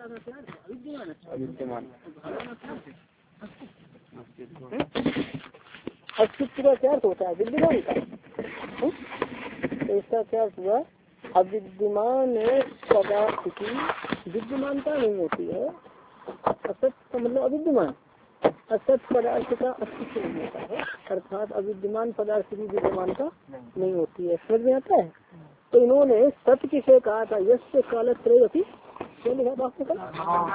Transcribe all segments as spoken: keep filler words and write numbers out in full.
अविद्यमान अस्तित्व का क्या अर्थ होता है? विद्यमान का। तो इसका क्या अर्थ हुआ? अविद्यमान पदार्थ की विद्यमानता नहीं होती है। असत का मतलब अविद्यमान, असत पदार्थ का अस्तित्व नहीं होता है, अर्थात अविद्यमान पदार्थ की विद्यमानता नहीं होती है। समझ में आता है? तो इन्होंने सत्य किसे कहा था? यश कालत्रय अपनी क्या लिखा था आपने कल?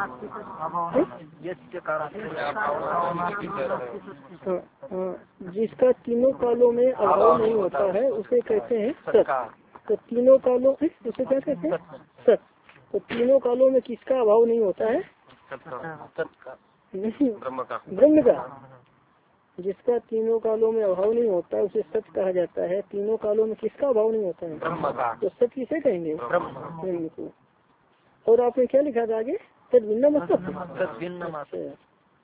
जिसका तीनों कालों में अभाव नहीं होता है उसे कहते हैं सत्य। तो तीनों कालों उसे क्या कहते हैं? सत्य। तो तीनों कालों में किसका अभाव नहीं होता है? नहीं, ब्रह्म का। जिसका तीनों कालों में अभाव नहीं होता है उसे सत्य कहा जाता है। तीनों कालों में किसका अभाव नहीं होता है? ब्रह्म का। तो सत्य किसे कहेंगे? ब्रह्म को। और आपने क्या लिखा था आगे? तद भिन्न मतलब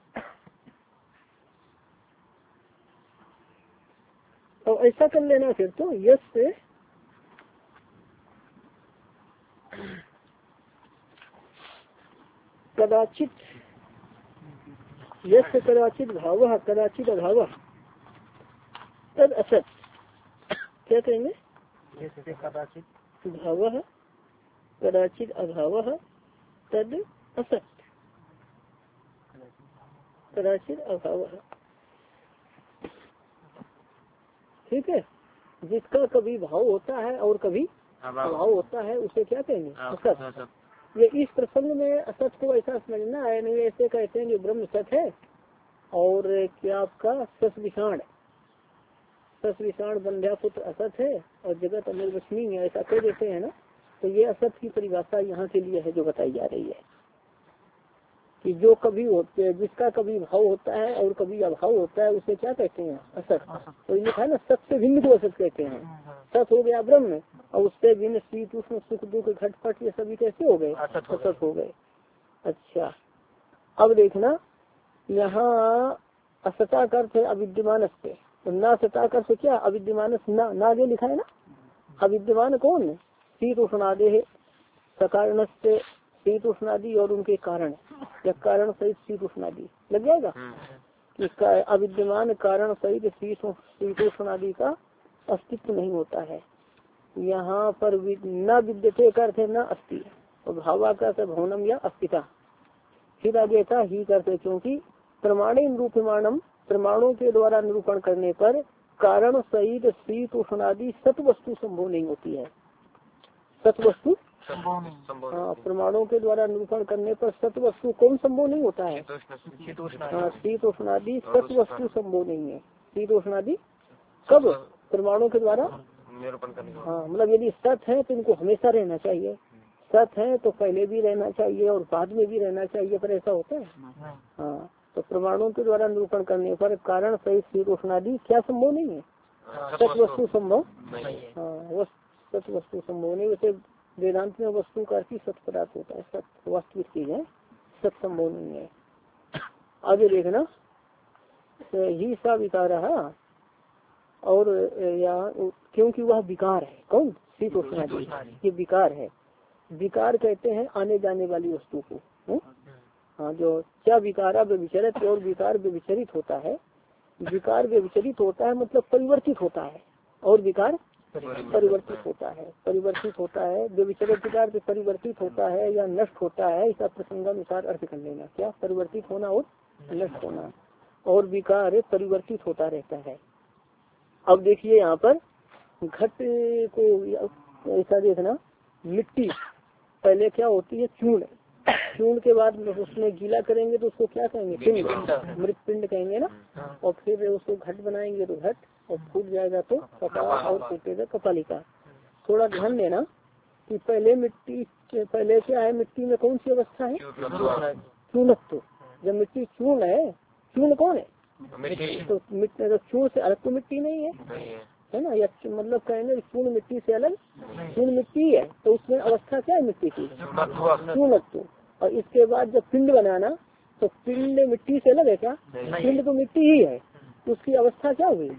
और ऐसा कर लेना फिर तो यश से कदाचित, यश कदाचित भाव कदाचित अभाव तद असत। क्या कहेंगे? कदाचित भाव कदाचित अभाव तद असत, कदाचित अभाव। ठीक है। जिसका कभी भाव होता है और कभी अभाव होता है उसे क्या कहेंगे? असत। ये इस प्रसंग में असत को ऐसा समझना है, नहीं ऐसे कहते हैं कि ब्रह्म सत है और क्या आपका सस विषाण सस विषाण बंध्या पुत्र असत है और जगत अनिर्वचनीय है, ऐसा कह देते हैं ना। तो ये असत की परिभाषा यहाँ के लिए है जो बताई जा रही है कि जो कभी होते हैं, जिसका कभी भाव होता है और कभी अभाव होता है उसे क्या कहते हैं? असत। तो ये है ना, सत से भिन्न को असत कहते हैं। सत हो गया ब्रह्म और उससे भिन्न शीत उष्ण सुख दुख घटपट ये सभी कैसे हो गए? असत हो गए। अच्छा, अब देखना यहाँ असता का अर्थ है अविद्यमान से, तो न सता का अर्थ क्या? अविद्यमान न आगे लिखा है ना। अविद्यमान कौन? शीत उष्णादि है, सकारण से शीत उष्णादि और उनके कारण या कारण सहित शीत उष्णादि लग जाएगा। इसका अविद्यमान कारण सहित शीत उष्णादि का अस्तित्व नहीं होता है। यहाँ पर न विद्यते का अर्थ है न अस्ति और भावा का अर्थ भवनम या अस्तिता। फिर आगे था ही करते, क्योंकि प्रमाणे निरूपमाणम, प्रमाणों के द्वारा निरूपण करने पर कारण सहित शीत उष्णादि सत वस्तु संभव नहीं होती है। सत वस्तु हाँ, प्रमाणों के द्वारा निरूपण करने पर सत वस्तु कौन संभव नहीं होता है? हाँ, शीत उष्णादि सत वस्तु संभव नहीं है। शीत उष्णादि कब? प्रमाणों के द्वारा निरूपण करने। हाँ, मतलब यदि सत है तो इनको हमेशा रहना चाहिए। सत है तो पहले भी रहना चाहिए और बाद में भी रहना चाहिए, पर ऐसा होता है? हाँ, तो प्रमाणों के द्वारा निरूपण करने पर कारण सहित शीत उष्णादि क्या संभव नहीं है? सत वस्तु संभव। हाँ, वो सत वस्तु संभव नहीं। वैसे वेदांत में वस्तु का अर्थ सत पदार्थ होता है, सत वास्तविक चीज है, सत संभव नहीं है। आगे देखना तो ही सा विकार है और या क्योंकि वह विकार है। कौन? शीत उष्णादि ये विकार है। विकार कहते हैं आने जाने वाली वस्तु को। हुँ? हाँ, जो क्या विकारा व्यभिचरित और विकार व्यभिचरित होता है। विकार व्यभिचरित होता है मतलब परिवर्तित होता है और विकार परिवर्तित होता है। परिवर्तित होता है व्यभिचरित विकार से परिवर्तित होता है या नष्ट होता है, इसका प्रसंगानुसार अर्थ कर लेना। क्या? परिवर्तित होना और नष्ट होना। और विकार परिवर्तित होता रहता है। अब देखिए यहाँ पर घट को ऐसा देखना, मिट्टी पहले क्या होती है? चूर्ण। चूर्ण के बाद उसमें गीला करेंगे तो उसको क्या कहेंगे? पिंड, मृत पिंड कहेंगे ना। और फिर उसको घट बनाएंगे तो घट, और फूट जाएगा तो कपाल और फूटेगा कपालिका। थोड़ा ध्यान देना कि पहले मिट्टी, पहले क्या है? मिट्टी में कौन सी अवस्था है? चूर्णत्व। जब मिट्टी चूर्ण है, चूर्ण कौन है? तो मिट्टी चूर्ण से अलग तो मिट्टी नहीं है, है ना। या मतलब कहेंगे चूर्ण मिट्टी से अलग, चूर्ण मिट्टी है तो उसमें अवस्था क्या है मिट्टी की? चूर्णत्व। और इसके बाद जब पिंड बनाना तो पिंड मिट्टी से अलग है क्या? पिंड तो मिट्टी ही है, उसकी अवस्था क्या हुई?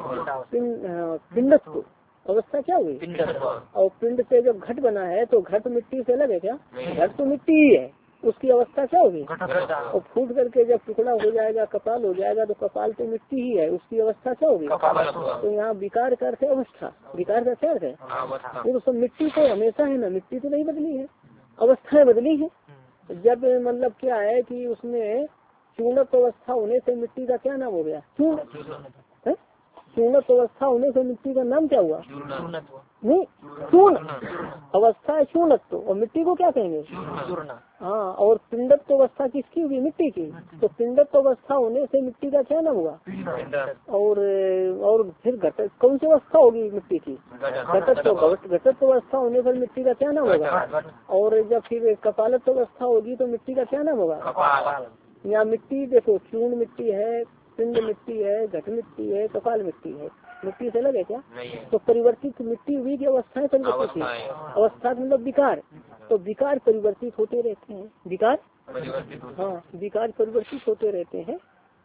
पिंडत्व। अवस्था क्या हुई? और पिंड से जब घट बना है तो घट मिट्टी से अलग है क्या? घट तो मिट्टी ही है, उसकी अवस्था क्या होगी? और फूट करके जब टुकड़ा हो जाएगा, कपाल हो जाएगा, तो कपाल तो मिट्टी ही है, उसकी अवस्था क्या होगी? तो यहाँ विकार का अर्थ है अवस्था। विकार का क्या अर्थ है? वो तो मिट्टी तो हमेशा है ना, मिट्टी तो नहीं बदली है, अवस्थाएं बदली है। जब मतलब क्या है कि उसमें चूर्णत अवस्था होने से मिट्टी का क्या नाम हो गया? चूर्ण। चूर्णत अवस्था होने से मिट्टी का नाम क्या हुआ? नहीं, चूर्ण अवस्था है चूर्णत्व, और मिट्टी को क्या कहेंगे? हाँ, और पिंडत्व अवस्था किसकी होगी? मिट्टी की। तो पिंडत्व अवस्था होने से मिट्टी का क्या नाम हुआ? और और फिर घट कौन सी अवस्था होगी मिट्टी की? घटत्व। घटत्व अवस्था होने पर मिट्टी का क्या नाम होगा? और जब फिर कपालत्व अवस्था होगी तो मिट्टी का क्या नाम होगा? यहाँ मिट्टी देखो, चूर्ण मिट्टी है, पिंड मिट्टी है, घट मिट्टी है, कपाल मिट्टी है। मिट्टी से अलग है क्या? तो परिवर्तित मिट्टी हुई की अवस्थाएं परिवर्तित हुई। अवस्था मतलब विकार, तो विकार परिवर्तित होते रहते हैं। विकार हाँ, विकार परिवर्तित होते रहते हैं।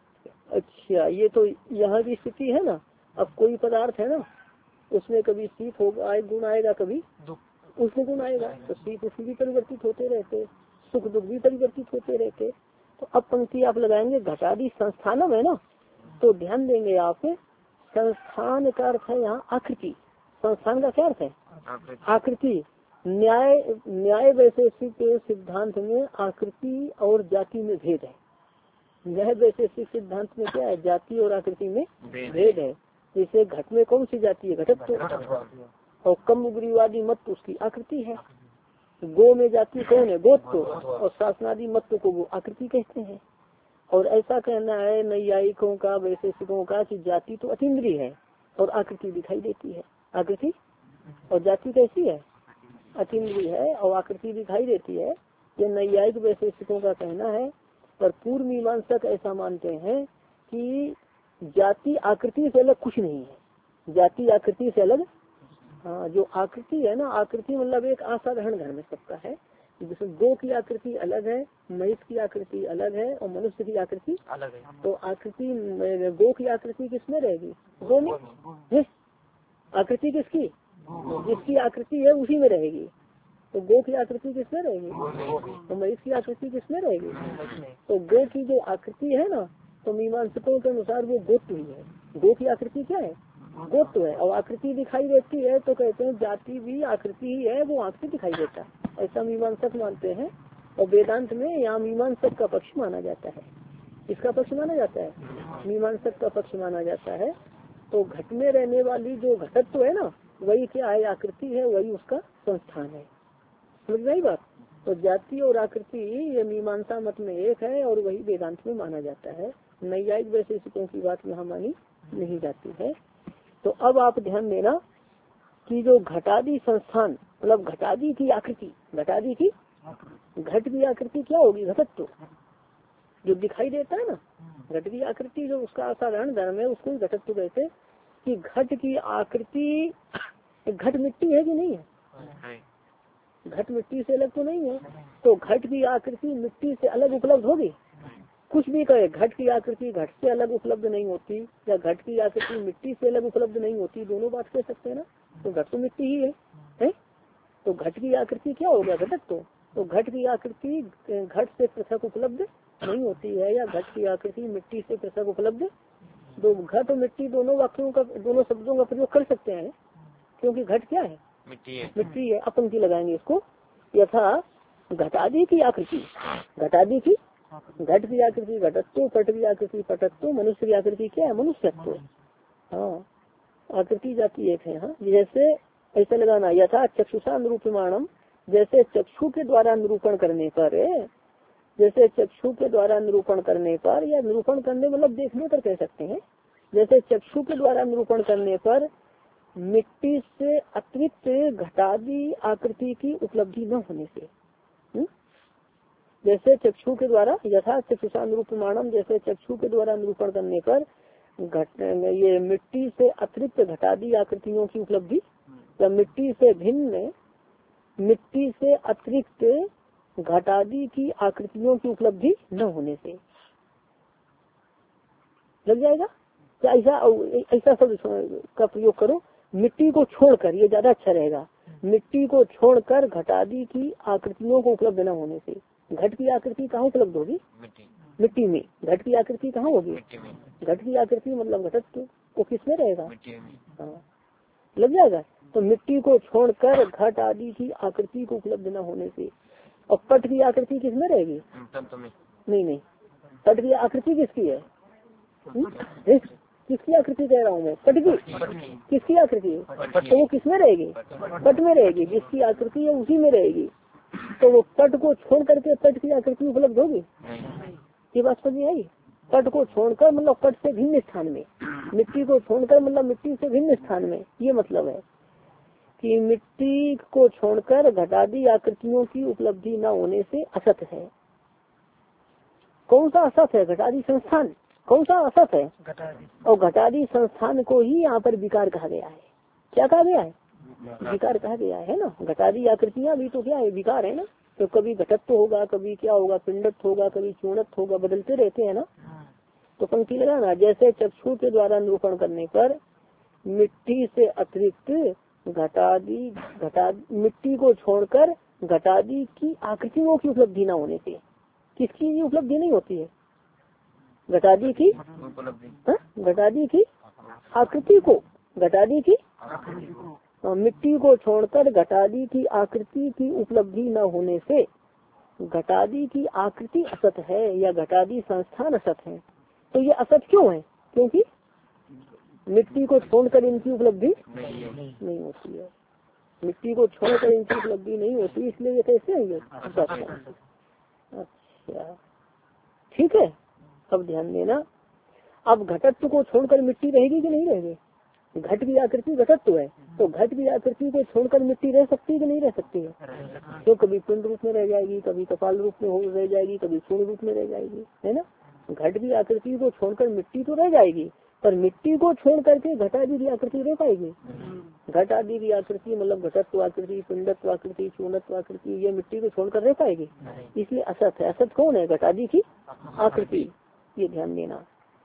अच्छा, ये तो यहाँ की स्थिति है ना। अब कोई पदार्थ है ना, उसमें कभी शीत होगा, गुण आएगा, कभी उसमें गुण आएगा, तो शीत उसमें भी परिवर्तित होते रहते, सुख दुख भी परिवर्तित होते रहते। तो अब पंक्ति आप लगाएंगे घटादी संस्थानम है ना, तो ध्यान देंगे आप, संस्थान का अर्थ है यहाँ आकृति। संस्थान का क्या अर्थ है? आकृति। न्याय न्याय वैशेषिक सिद्धांत में आकृति और जाति में भेद है। न्याय वैशेषिक सिद्धांत में क्या है? जाति और आकृति में भेद है। जैसे घट में कौन सी जाति है? घटत्व। और कम उग्रीवादी मत उसकी आकृति है। गो में जाति कौन है? गोत्व। और शासनादि मत्व को वो आकृति कहते हैं। और ऐसा कहना है नैयायिकों का, वैशेषिकों का, कि जाति तो अतीन्द्रिय है और आकृति दिखाई देती है। आकृति और जाति कैसी है? अतीन्द्रिय है और आकृति दिखाई देती है। ये नैयायिक वैशेषिकों का कहना है। पर पूर्व मीमांसक ऐसा मानते हैं कि जाति आकृति से अलग कुछ नहीं है। जाति आकृति से अलग, हाँ, जो आकृति है ना, आकृति मतलब एक असाधारण घर में सबका है। जैसे गो की आकृति अलग है, महिष की आकृति अलग है, और मनुष्य की आकृति अलग है। तो आकृति गो की आकृति किसमें रहेगी? गो में। आकृति किसकी? जिसकी आकृति है उसी में रहेगी। तो गो की आकृति किसमें रहेगी? तो महिष की आकृति किसमें रहेगी? तो गो की जो आकृति है ना, तो मीमांसकों के अनुसार वो गोत्व ही है। गो की आकृति क्या है? गोत्व है। और आकृति दिखाई देती है तो कहते हैं जाति भी आकृति ही है, वो आंख से दिखाई देता है, ऐसा मीमांसक मानते हैं। और वेदांत में यहाँ मीमांसक का पक्ष माना जाता है। इसका पक्ष माना जाता है, मीमांसक का पक्ष माना जाता है। तो घट में रहने वाली जो घटत्व है ना, वही क्या है? आकृति है, वही उसका संस्थान है। समझ गई बात? तो जाति और आकृति ये मीमांसा मत में एक है, और वही वेदांत में माना जाता है। नैयायिक वैशेषिकों की बात यहाँ मानी नहीं जाती है। तो अब आप ध्यान देना कि जो घटादी संस्थान मतलब घटादी की आकृति, घटादी की घट की आकृति क्या होगी? घटत्व जो दिखाई देता है ना, घट की आकृति जो उसका असाधारण धर्म है, उसको घटत्व कहते। कि घट की आकृति, घट मिट्टी है कि नहीं है? घट मिट्टी से अलग तो नहीं है। तो घट की आकृति मिट्टी से अलग उपलब्ध होगी? कुछ भी कहे, घट की आकृति घट से अलग उपलब्ध नहीं होती, या घट की आकृति मिट्टी से अलग उपलब्ध नहीं होती, दोनों बात कह सकते हैं ना। तो घट तो मिट्टी ही है, है? तो घट की आकृति क्या हो गया? घटत्व। तो घट की आकृति घट से पृथक उपलब्ध नहीं होती है, या घट की आकृति मिट्टी से पृथक उपलब्ध। दो घट और मिट्टी दोनों वाक्यों का, दोनों शब्दों का प्रयोग कर सकते हैं, क्योंकि घट क्या है? मिट्टी है। मिट्टी है। अपन की लगाएंगे इसको। यथा घटादी की आकृति, घटादी की घट की आकृति घटत्व, पट की आकृति पटत्व, मनुष्य की आकृति क्या है? मनुष्यत्व। हाँ, आकृति जाति एक है। हाँ, जैसे ऐसा लगाना, यथा चक्षुषा निरूपमाणम, जैसे चक्षु के द्वारा निरूपण करने पर, जैसे चक्षु के द्वारा निरूपण करने पर, या निरूपण करने मतलब देखने पर कह सकते हैं। जैसे चक्षु के द्वारा निरूपण करने पर मिट्टी से अतिरिक्त घटादी आकृति की उपलब्धि न होने से, हुँ? जैसे चक्षु के द्वारा, यथा चक्षुषा निरूपमाणम, जैसे चक्षु के द्वारा निरूपण करने पर घट ये मिट्टी से अतिरिक्त घटादी आकृतियों की उपलब्धि, या मिट्टी से भिन्न, मिट्टी से अतिरिक्त घटादी की आकृतियों की उपलब्धि न होने से लग जाएगा क्या? ऐसा ऐसा शब्द का प्रयोग करो, मिट्टी को छोड़कर, ये ज्यादा अच्छा रहेगा। मिट्टी को छोड़कर घटादी की आकृतियों को उपलब्ध न होने से, घट की आकृति कहाँ उपलब्ध होगी? मिट्टी मिट्टी में। घट की आकृति कहाँ होगी? मिट्टी में। घट की आकृति मतलब घटत्व वो किसमें रहेगा? मिट्टी में। हाँ लग जाएगा। तो मिट्टी को छोड़कर घट आदि की आकृति को उपलब्ध न होने से। और पट की आकृति किसमें रहेगी? तत्व में। नहीं नहीं, पट की आकृति किसकी है? किसकी आकृति कह रहा हूँ मैं? पट की। किसकी आकृति? तो वो किसमें रहेगी? पट में रहेगी। जिसकी आकृति है उसी में रहेगी। तो वो पट को छोड़ करके पट की आकृति उपलब्ध होगी? ये बात समझ में आई? पट को छोड़कर मतलब पट से भिन्न स्थान में, मिट्टी को छोड़कर मतलब मिट्टी से भिन्न स्थान में। ये मतलब है कि मिट्टी को छोड़कर घटादी आकृतियों की उपलब्धि न होने से असत है। कौन सा असत है? घटादी संस्थान। कौन सा असत है? घटादी। और घटादी संस्थान को ही यहाँ पर विकार कहा गया है। क्या कहा गया है? विकार कहा गया है ना। घटादी आकृतियाँ भी तो क्या है? विकार है ना। तो कभी घटत्व होगा, कभी क्या होगा, पिंडत्व होगा, कभी चूर्णत्व होगा, बदलते रहते हैं ना। तो पंक्ति लगाना, जैसे चक्षु के द्वारा निरूपण करने पर मिट्टी से अतिरिक्त घटादी घटा मिट्टी को छोड़कर घटादी की आकृतियों की उपलब्धि न होने से। किसकी उपलब्धि नहीं होती है? घटादी की घटादी की आकृति को। घटादी की मिट्टी को छोड़कर घटादी की आकृति की उपलब्धि न होने से घटादी की आकृति असत है या घटादी संस्थान असत है। तो ये असत क्यों है? क्योंकि मिट्टी को छोड़कर इनकी उपलब्धि नहीं होती है। मिट्टी को छोड़कर इनकी उपलब्धि नहीं होती, इसलिए ये कैसे है? ये असत है। अच्छा ठीक है। अब ध्यान देना, अब घटत्व को छोड़कर मिट्टी रहेगी कि नहीं रहेगी? घट की आकृति घटत्व है, तो घट की आकृति को छोड़कर मिट्टी रह सकती है कि नहीं रह सकती है? तो कभी पिंड रूप में रह जाएगी, कभी कपाल रूप में हो रह जाएगी, कभी सूर्य रूप में रह जाएगी, है ना। घट की आकृति को छोड़कर मिट्टी तो रह जाएगी, पर मिट्टी को छोड़ करके घट आदि की आकृति रह पाएगी? घट आदि की आकृति मतलब घटत्व आकृति, पिंडत्व आकृति, चूर्णत्व आकृति, ये मिट्टी को छोड़कर रह पाएगी? इसलिए असत है। असत कौन है? घट आदि की आकृति। ये ध्यान देना।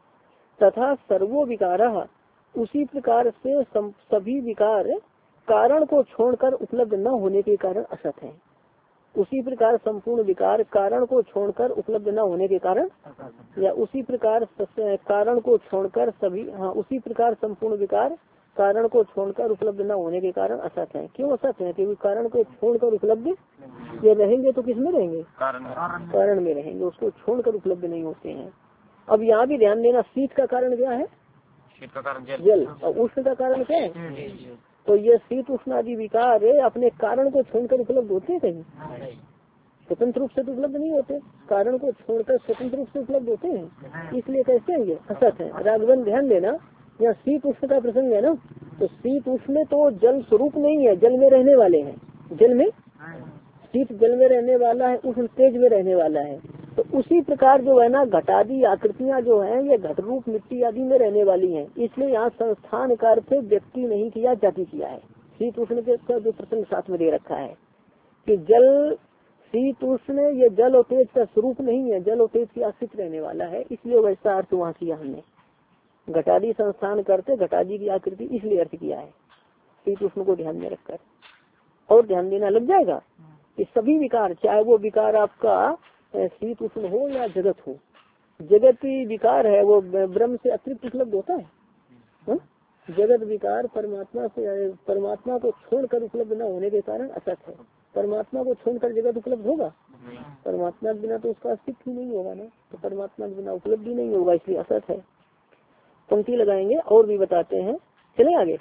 तथा सर्वो विकार, उसी प्रकार से सभी विकार कारण को छोड़कर उपलब्ध न होने के कारण असत है। उसी प्रकार संपूर्ण विकार कारण को छोड़कर उपलब्ध न होने के कारण, या उसी प्रकार कारण को छोड़कर सभी हाँ उसी प्रकार संपूर्ण विकार कारण को छोड़कर उपलब्ध न होने के कारण असत है। क्यों असत है? क्योंकि कारण को छोड़कर उपलब्ध ये रहेंगे तो किसमें रहेंगे? कारण में रहेंगे, उसको छोड़कर उपलब्ध नहीं होते हैं। अब यहाँ भी ध्यान देना, शीत का कारण क्या है? शीत का कारण जल, जल। और उष्ण का कारण क्या है? तो ये शीत उष्ण आदि विकार अपने कारण को छोड़कर उपलब्ध होते हैं कहीं? स्वतंत्र रूप से तो उपलब्ध नहीं होते, कारण को छोड़कर स्वतंत्र रूप से उपलब्ध होते हैं। इसलिए कैसे है? ये असत है। राघवन ध्यान देना, यहाँ शीत उष्ण का प्रसंग है ना, तो शीत उष्ण तो जल स्वरूप नहीं है, जल में रहने वाले हैं। जल में शीत जल में रहने वाला है, उष्ण तेज में रहने वाला है। तो उसी प्रकार जो है ना घटादी आकृतियां जो हैं ये घट रूप मिट्टी आदि में रहने वाली हैं। इसलिए यहाँ संस्थान का अर्थ व्यक्ति नहीं किया, जाति किया है। शीत उष्ण के का जो प्रसंग साथ में दे रखा है कि जल शीत उष्ण ये जल और तेज का स्वरूप नहीं है, जल और तेज की आश्रित रहने वाला है। इसलिए वैसा अर्थ वहाँ किया हमने। घटादी संस्थान करते घटादी की आकृति इसलिए अर्थ किया है शीत उष्ण को ध्यान में रखकर। और ध्यान देना लग जाएगा कि सभी विकार, चाहे वो विकार आपका शीत उष्ण हो या जगत हो, जगत विकार है वो ब्रह्म से अतिरिक्त उपलब्ध होता है, है? जगत विकार परमात्मा से परमात्मा को छोड़कर उपलब्ध न होने के कारण असत है। परमात्मा को छोड़कर जगत उपलब्ध होगा? परमात्मा के बिना तो उसका अस्तित्व ही नहीं होगा ना, तो परमात्मा के बिना उपलब्धि नहीं होगा, इसलिए असत है। पंक्ति लगाएंगे और भी बताते हैं, चले आगे।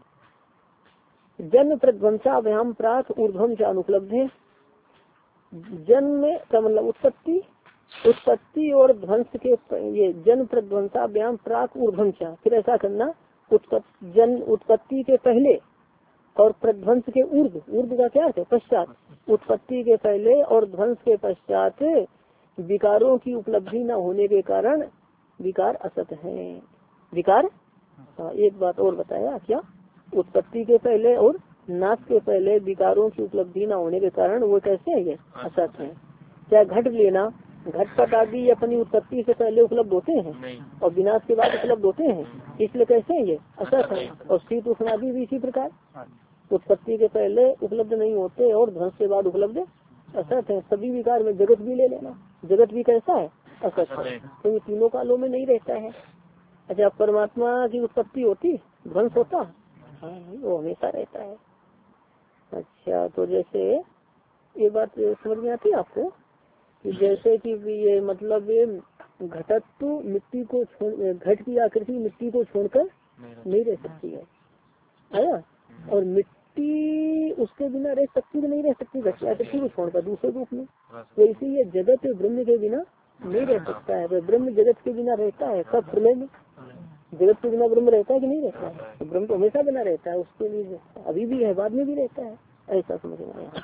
जन्म प्रध्वंसाभ्याम प्राक ऊर्ध्वम च अनुपलब्ध है। जन्म का मतलब उत्पत्ति, उत्पत्ति और ध्वंस के ये जन्म प्रध्वंसाभ्याम प्राक ऊर्ध्वम च, फिर ऐसा करना उत्पत्ति जन्म उत्पत्ति के पहले और प्रध्वंस के ऊर्ध, ऊर्ध का क्या है? पश्चात। उत्पत्ति के पहले और ध्वंस के पश्चात विकारों की उपलब्धि न होने के कारण विकार असत है। विकार हाँ एक बात और बताया क्या? उत्पत्ति के पहले और नाश के पहले विकारों की उपलब्धि न होने के कारण वो कैसे है? ये असत है। चाहे घट लेना, घटपट आदि अपनी उत्पत्ति से पहले उपलब्ध होते हैं और विनाश के बाद उपलब्ध होते हैं, इसलिए कैसे है? ये असत है। और शीत उष्ण आदि भी इसी प्रकार उत्पत्ति के पहले उपलब्ध नहीं होते और ध्वंस के बाद उपलब्ध असत है। सभी विकार में जगत भी ले लेना, जगत भी कैसा है, असत है, तो ये तीनों कालों में नहीं रहता है। अच्छा, परमात्मा की उत्पत्ति होती, ध्वंस होता, हाँ वो हमेशा रहता है। अच्छा, तो जैसे ये बात समझ में आती है आपको कि जैसे कि ये मतलब घटत्व मिट्टी को छोड़, घट की आकृति मिट्टी को छोड़कर नहीं रह सकती है, है ना, और मिट्टी उसके बिना रह सकती कि नहीं रह सकती, घट की आकृति को छोड़कर दूसरे रूप में। तो इसीलिए जगत ब्रह्म के बिना नहीं रह सकता है। तो ब्रह्म जगत के बिना रहता है, कब प्रलय में जगत के बिना ब्रह्म रहता है कि नहीं रहता है, तो ब्रह्म तो हमेशा बना रहता है, उसके लिए अभी भी है, बाद में भी रहता है, ऐसा समझ में आया।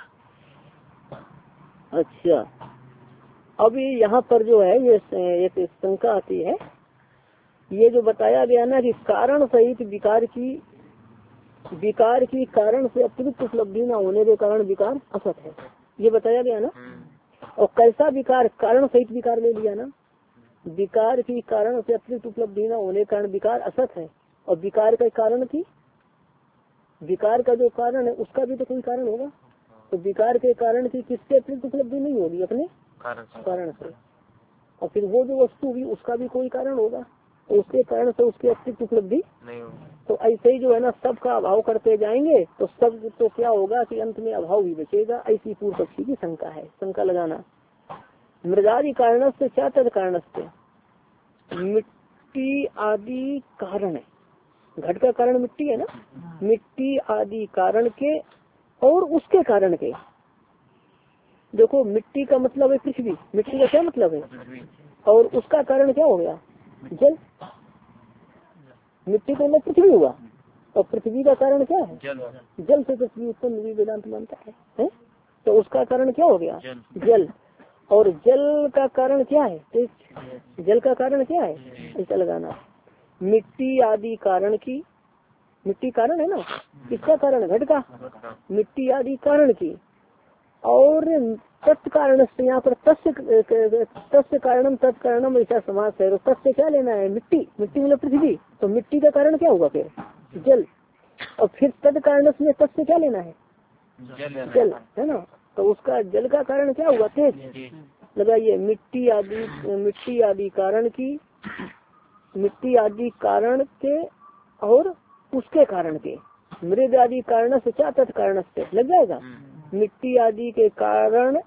अच्छा, अभी यहाँ पर जो है ये एक शंका आती है, ये जो बताया गया ना कि कारण सहित विकार की विकार की कारण से अतिरिक्त उपलब्धि न होने के कारण विकार असत है, ये बताया गया ना। और कैसा विकार, कारण सहित विकार ले लिया ना, विकार की कारण से अतिरिक्त उपलब्धि न होने के कारण विकार असत है, और विकार का कारण की विकार का जो कारण है उसका भी तो कोई कारण होगा, तो विकार के कारण की किससे अतिरिक्त उपलब्धि नहीं होगी, अपने कारण से, और फिर वो जो वस्तु भी उसका भी कोई कारण होगा, तो उसके कारण से उसकी अतिरिक्त उपलब्धि नहीं होगी। तो ऐसे ही जो है ना सब का अभाव करते जाएंगे तो सब तो क्या होगा कि अंत में अभाव भी बचेगा, ऐसी पूर्व पक्षी की शंका है। शंका लगाना, मृदादि कारण से क्या तद कारण से, मिट्टी आदि कारण है, घट का कारण मिट्टी है ना, मिट्टी आदि कारण के और उसके कारण के, देखो मिट्टी का मतलब है पृथ्वी, मिट्टी का क्या मतलब है, और उसका कारण क्या हो गया, जल, मिट्टी का मतलब पृथ्वी हुआ, और पृथ्वी का कारण क्या है, जल, जल से पृथ्वी उत्पन्न हुई वेदांत मानता है, है? तो उसका कारण क्या हो गया, जल, और जल का कारण क्या है, तेज, जल का कारण क्या है, ऐसा लगाना। मिट्टी आदि कारण की, मिट्टी कारण है ना, किसका कारण, घट का, मिट्टी आदि कारण की, और तत्कारण से यहाँ पर तस्य तस्य कारणम तत्कारणम ऐसा समास है, तो तस्य क्या लेना है, मिट्टी, मिट्टी मतलब पृथ्वी, तो मिट्टी का कारण क्या होगा फिर, जल, और फिर तद कारण में तस्य क्या लेना है, जल, है ना, तो उसका जल का कारण क्या हुआ, तेज, लगाइए। मिट्टी आदि मिट्टी आदि कारण की, मिट्टी आदि कारण के और उसके कारण के, मृद आदि कारण से क्या तत्कारण से लग जाएगा, मिट्टी आदि के कारण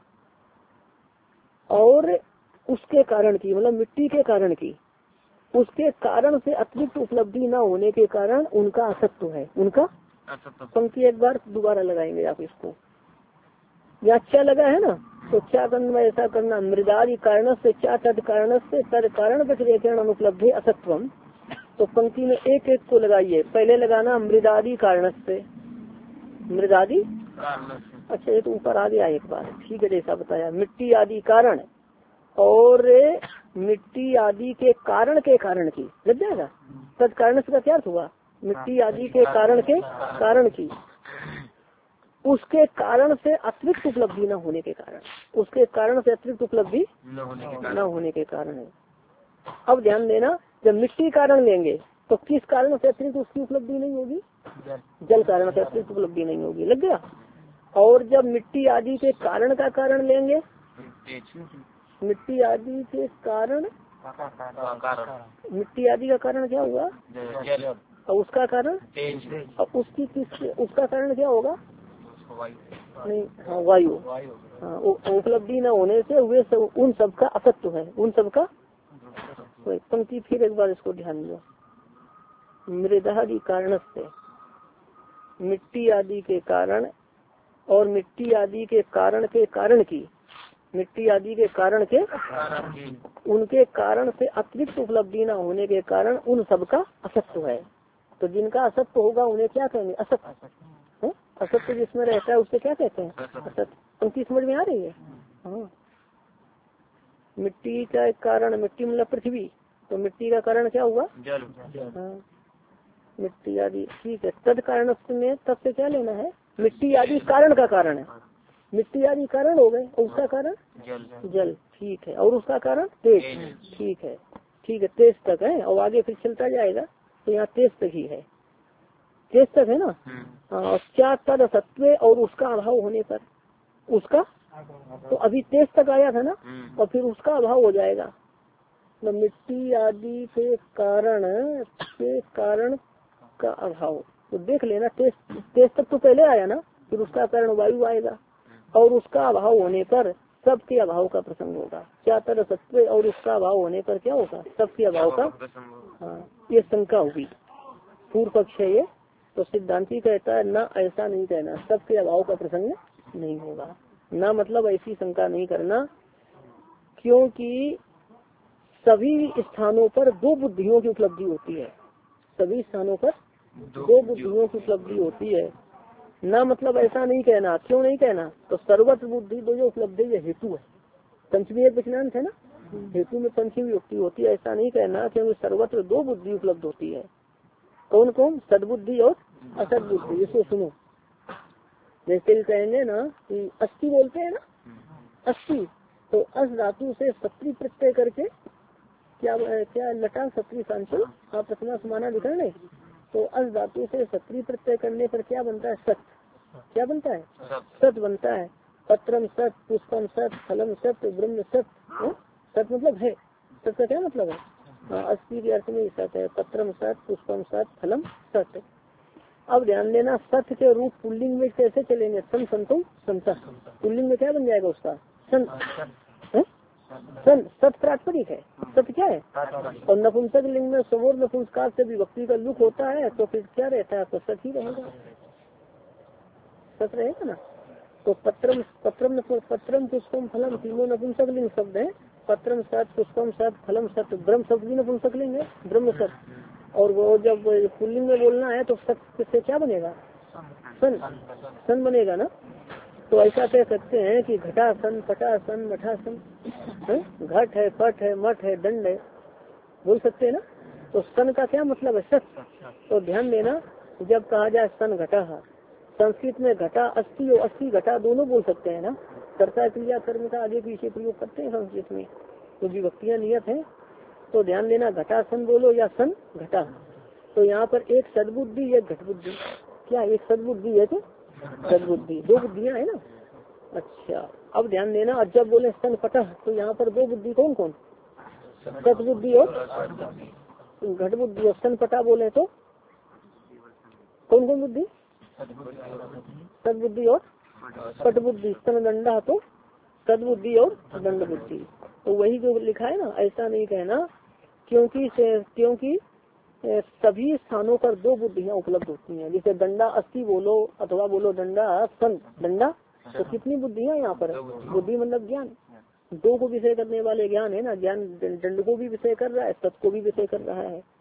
और उसके कारण की, मतलब मिट्टी के कारण की, उसके कारण से अतिरिक्त उपलब्धि न होने के कारण उनका असत्व है, उनका पंक्ति एक बार दोबारा लगाएंगे आप इसको, यहाँ क्या लगा है ना, तो क्या करना, ऐसा करना, मृदादि कारण से क्या तद कारण से तद कारण व्यतिरेकण अनुपलब्धि असत्वम, तो पंक्ति में एक एक को लगाइए, पहले लगाना मृदादि कारण से, मृदादि, अच्छा ये तो ऊपर आ गया एक बार, ठीक है, जैसा बताया, मिट्टी आदि कारण और मिट्टी आदि के कारण के कारण की, लग जाएगा, तद कारण से क्या हुआ, मिट्टी आदि के कारण के कारण की, उसके कारण से अतिरिक्त उपलब्धि न होने के कारण, उसके कारण से अतिरिक्त उपलब्धि न होने के कारण है। अब ध्यान देना, जब मिट्टी कारण लेंगे तो किस कारण से अतिरिक्त उसकी उपलब्धि नहीं होगी, जल कारण से अतिरिक्त उपलब्धि नहीं होगी, लग गया। और जब मिट्टी आदि के कारण का कारण लेंगे, मिट्टी आदि के कारण, मिट्टी आदि का कारण क्या हुआ, और उसका कारण, और उसकी किस, उसका कारण क्या होगा, नहीं, हाँ वायु, हाँ उपलब्धि न होने से हुए सब, उन सब का असत्व है, उन सब का पंक्ति फिर एक बार इसको ध्यान दो, मृदादि कारण से, मिट्टी आदि के कारण और मिट्टी आदि के कारण के कारण की, मिट्टी आदि के कारण के उनके कारण से अतिरिक्त उपलब्धि न होने के कारण उन सब का असत्व है। तो जिनका असत्व होगा उन्हें क्या कहेंगे, असत्य है, असत्य जिसमें रहता है उससे क्या कहते हैं, असत्य। उनकी समझ में आ रही है, हाँ। मिट्टी का कारण, मिट्टी मतलब पृथ्वी, तो मिट्टी का कारण क्या हुआ, जल, हाँ मिट्टी आदि, ठीक है। तद कारण में तब से क्या लेना है, मिट्टी आदि कारण का कारण है, मिट्टी आदि कारण हो गए, और उसका कारण जल, जल, ठीक है, और उसका कारण तेज, ठीक है, ठीक है, तेज तक है, और आगे फिर चलता जाएगा, तो यहाँ तेज तक ही है, तेज तक है ना, हाँ। क्या तद असत्व और उसका अभाव होने पर, उसका तो अभी तेज तक आया था ना, और फिर उसका अभाव हो जाएगा। तो मिट्टी आदि के कारण के कारण का अभाव, तो देख लेना तेज तेज तक तो पहले आया ना, फिर उसका कारण वायु आएगा, और उसका अभाव होने पर सबके अभाव का प्रसंग होगा। चातर सत्व और उसका अभाव होने पर क्या होगा, सबके अभाव का। हाँ, ये शंका होगी, पूर्व पक्ष है ये। तो सिद्धांति कहता है ना, ऐसा नहीं कहना, सबके अभाव का प्रसंग नहीं होगा। ना मतलब ऐसी शंका नहीं करना, क्योंकि सभी स्थानों पर दो बुद्धियों की उपलब्धि होती है। सभी स्थानों पर दो बुद्धियों की उपलब्धि होती है। ना मतलब ऐसा नहीं कहना, क्यों नहीं कहना, तो सर्वत्र बुद्धि दो जो उपलब्धि ये हेतु है। पंचमी एक विज्ञान है ना, हेतु में पंचमी युक्ति होती है, ऐसा नहीं कहना, क्योंकि सर्वत्र दो बुद्धि उपलब्ध होती है। कौन कौन, सद्बुद्धि और असद्बुद्धि। इसको सुनो, जैसे कहेंगे ना कि अस्थि बोलते हैं ना, अस्थि, तो अस धातु से सत्री प्रत्यय करके क्या क्या लटा सत्री सांचल आप प्रथमा समाना लिखा नहीं, तो अस धातु से सत्री प्रत्यय करने पर क्या बनता है, सत। क्या बनता है, सत बनता है। पत्रम सत, पुष्पम सत, फलम सत, ब्रह्म सत। सत मतलब है, सत का क्या मतलब है, अस्थि के अर्थ में सत है। पत्रम सत, पुष्पम सत, फलम सत। अब ध्यान देना, सत के रूप पुल्लिंग में कैसे चलेंगे, सन संतुम संत। पुल्लिंग में क्या बन जाएगा उसका, सन। सन सत प्रातिपदिक है, सत क्या है, और नपुंसक लिंग में सवोर नपुंसकार से विभक्ति का लुक होता है, तो फिर क्या रहता है, तो सत ही रहेगा, सत रहेगा ना। तो पत्रम पत्रम पत्रम पुष्पम फलम तीनों नपुंसक लिंग शब्द है। पत्रम सत, पुष्पम सत, फलम सत, ब्रह्म शब्द भी नपुंसक लिंग है, ब्रह्म सत। और वो जब पुल्लिंग में बोलना है तो सत से क्या बनेगा, सन, सन बनेगा ना। तो ऐसा कह सकते हैं कि घटासन, पटासन, मठासन, घट है, पट है, मठ है, दंड है, बोल सकते हैं ना। तो सन का क्या मतलब है, सत। तो ध्यान देना, जब कहा जाए सन घटा, संस्कृत में घटा अस्थि और अस्थि घटा दोनों बोल सकते हैं ना। कर्ता क्रिया कर्म का आगे पीछे प्रयोग करते हैं संस्कृत में, तो विभक्तियां नियत है। तो ध्यान देना, घटा सन बोलो या सन घटा। तो यहाँ पर एक सद्बुद्धि एक घट बुद्धि, क्या एक सद्बुद्धि है तो सद्बुद्धि, दो बुद्धियां है ना। अच्छा, अब ध्यान देना, जब बोले सन पटा, तो यहाँ पर दो बुद्धि कौन कौन, सद्बुद्धि और घट बुद्धि। और सन पटा बोले तो कौन कौन बुद्धि, सद्बुद्धि और पट बुद्धि। सन दंडा तो सद्बुद्धि और दंड बुद्धि। तो वही जो लिखा है ना, ऐसा नहीं कहना, क्योंकि क्योंकि सभी स्थानों पर दो बुद्धियां उपलब्ध होती हैं। जैसे दंडा अस्थि बोलो अथवा बोलो दंडा सन दंडा, तो कितनी बुद्धियां यहाँ पर, बुद्धि मतलब ज्ञान, दो को विषय करने वाले ज्ञान है ना। ज्ञान दंड को भी विषय कर रहा है, सत को भी विषय कर रहा है।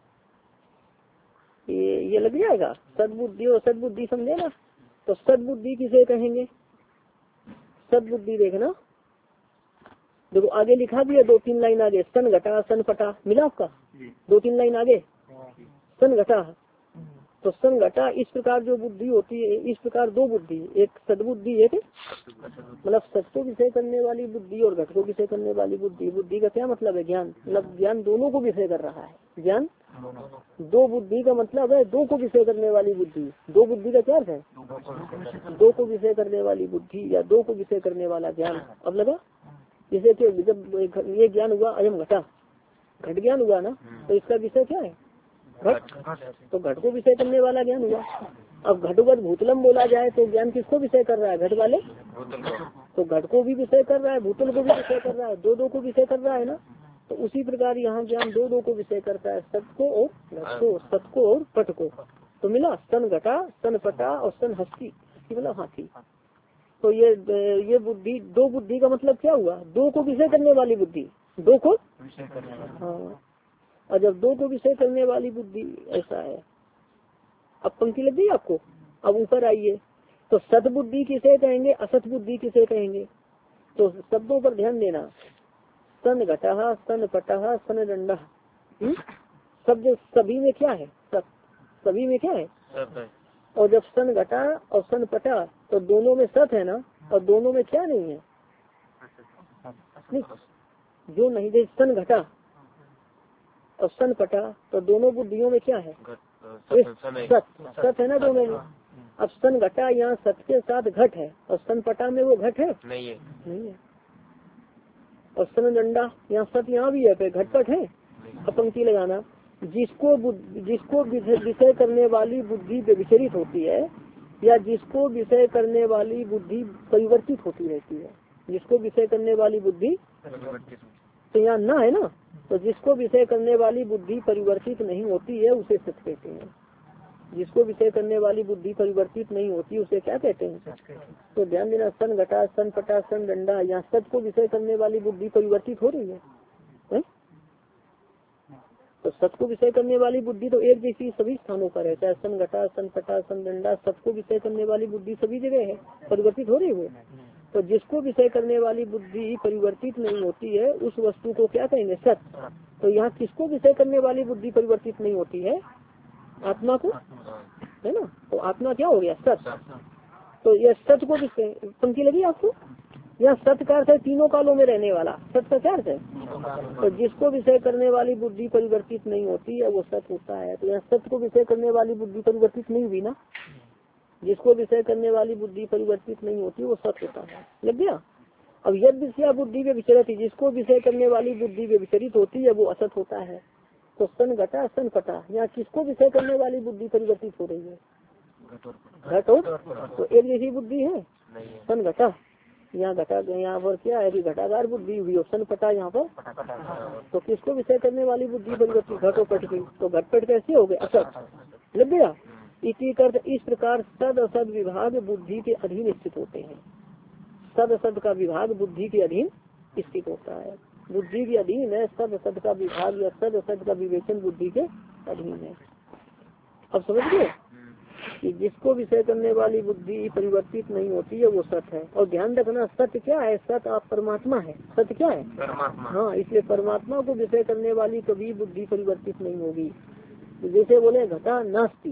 ये ये लग जाएगा, सद्बुद्धि और सद्बुद्धि समझे ना। तो सद्बुद्धि किसे कहेंगे, सद्बुद्धि देखना, देखो आगे लिखा भी है, दो तीन लाइन आगे, सन घटा सन पटा, मिला आपका, दो तीन लाइन आगे सन घटा। तो सन घटा, इस प्रकार जो बुद्धि होती है, इस प्रकार दो बुद्धि, एक सद्बुद्धि एक मतलब सत को विषय करने वाली बुद्धि और घट को विषय करने वाली बुद्धि। बुद्धि का क्या मतलब है, ज्ञान, मतलब ज्ञान दोनों को विषय कर रहा है। ज्ञान दो बुद्धि का मतलब है दो को विषय करने वाली बुद्धि। दो बुद्धि का क्या अर्थ है, दो को विषय करने वाली बुद्धि या दो को विषय करने वाला ज्ञान। अब लगा, जैसे कि जब ये ज्ञान हुआ अयम घटा, घट ज्ञान हुआ ना, तो इसका विषय क्या है, घट। तो घट को विषय करने वाला ज्ञान हुआ। अब घटवत भूतलम बोला जाए तो ज्ञान किसको विषय कर रहा है, घट वाले। तो घट को भी विषय कर रहा है, भूतल को भी विषय कर रहा है, दो दो को विषय कर रहा है ना। तो उसी प्रकार यहाँ ज्ञान दो दो को विषय करता है, सत को और घट को, सत को और पट को। तो मिला सन घटा, सन पटा और सन हस्ती, मतलब हाथी। तो ये ये बुद्धि, दो बुद्धि का मतलब क्या हुआ, दो को विषय करने वाली बुद्धि, दो को हाँ। और जब दो को विषय करने वाली बुद्धि, ऐसा है। अब पंक्ति लग गई आपको, अब ऊपर आइए। तो सद्बुद्धि किसे कहेंगे, असत बुद्धि किसे कहेंगे। तो शब्दों पर ध्यान देना, सन घटा, सन पटा, सन दंडा, शब्द सभी में क्या है, सब सभी में क्या है, और जब सन घटा और सन पटा तो दोनों में सत है ना, और दोनों में क्या नहीं है, नहीं, जो नहीं दे सन घटा और सन पटा तो दोनों बुद्धियों में क्या है, सत, सत है ना दोनों में। अब सन घटा यहाँ सत के साथ घट है और सन पटा में वो घट है नहीं है, नहीं है। और सन डंडा यहाँ सत यहाँ भी है पे घट पट है। अब पंक्ति लगाना, जिसको जिसको विषय करने वाली बुद्धि व्यभिचरित होती है या जिसको विषय करने वाली बुद्धि परिवर्तित होती रहती है, जिसको विषय करने वाली बुद्धि तो यहाँ न है ना, तो जिसको विषय करने वाली बुद्धि परिवर्तित नहीं होती है उसे सत कहते हैं। जिसको विषय करने वाली बुद्धि परिवर्तित नहीं होती उसे क्या कहते हैं? तो ध्यान देना, सन घटा सन पटा सन डंडा, यहाँ सत को विषय करने वाली बुद्धि परिवर्तित हो रही है, है? तो सत को विषय करने वाली बुद्धि तो एक जैसी सभी स्थानों पर है, चाहे सन घटा सन पटा सन डंडा, सत को विषय करने वाली बुद्धि सभी जगह है, परिवर्तित हो रही है। तो जिसको विषय करने वाली बुद्धि परिवर्तित नहीं होती है उस वस्तु को क्या कहेंगे? सत। तो यहाँ किसको विषय करने वाली बुद्धि परिवर्तित नहीं होती है? आत्मा को, है ना। तो आत्मा क्या हो गया? सत। तो यह सत को विषय, पंक्ति लगी आपको? यह सत का अर्थ है तीनों कालों में रहने वाला, सत का क्या अर्थ है? तो जिसको विषय करने वाली बुद्धि परिवर्तित नहीं होती है वो सत होता है। तो यह सत को विषय करने वाली बुद्धि परिवर्तित नहीं हुई ना, जिसको विषय करने वाली बुद्धि परिवर्तित नहीं होती वो सत होता है। लग गया? अब यद विषय बुद्धि में विचरित, जिसको विषय करने वाली बुद्धि में विचरित होती है वो असत होता है। तो सन घटा सन पटा, यहाँ किसको विषय करने वाली बुद्धि परिवर्तित हो रही है? घट और, तो एक जैसी बुद्धि है सन घटा, यहाँ घटा, यहाँ पर क्या है कि घटाकार बुद्धि हुई, सन पटा यहाँ पर। तो किसको विषय करने वाली बुद्धि परिवर्तित? घट और पट की। तो घट पट कैसे हो गए? असत। लग गया? इसी कर इस प्रकार सद असद विभाग बुद्धि के अधीन स्थित होते हैं। सद असद का विभाग बुद्धि के अधीन स्थित होता है, बुद्धि के अधीन है। सद असद का विभाग या सद असद का विवेचन बुद्धि के अधीन है। अब समझ गए कि जिसको विषय करने वाली बुद्धि परिवर्तित नहीं होती है वो सत है। और ध्यान रखना, सत्य क्या है? सत आप परमात्मा है। सत्य क्या है? परमात्मा। हाँ, इसलिए परमात्मा को विषय करने वाली कभी बुद्धि परिवर्तित नहीं होगी। जैसे बोले घटा नास्ति,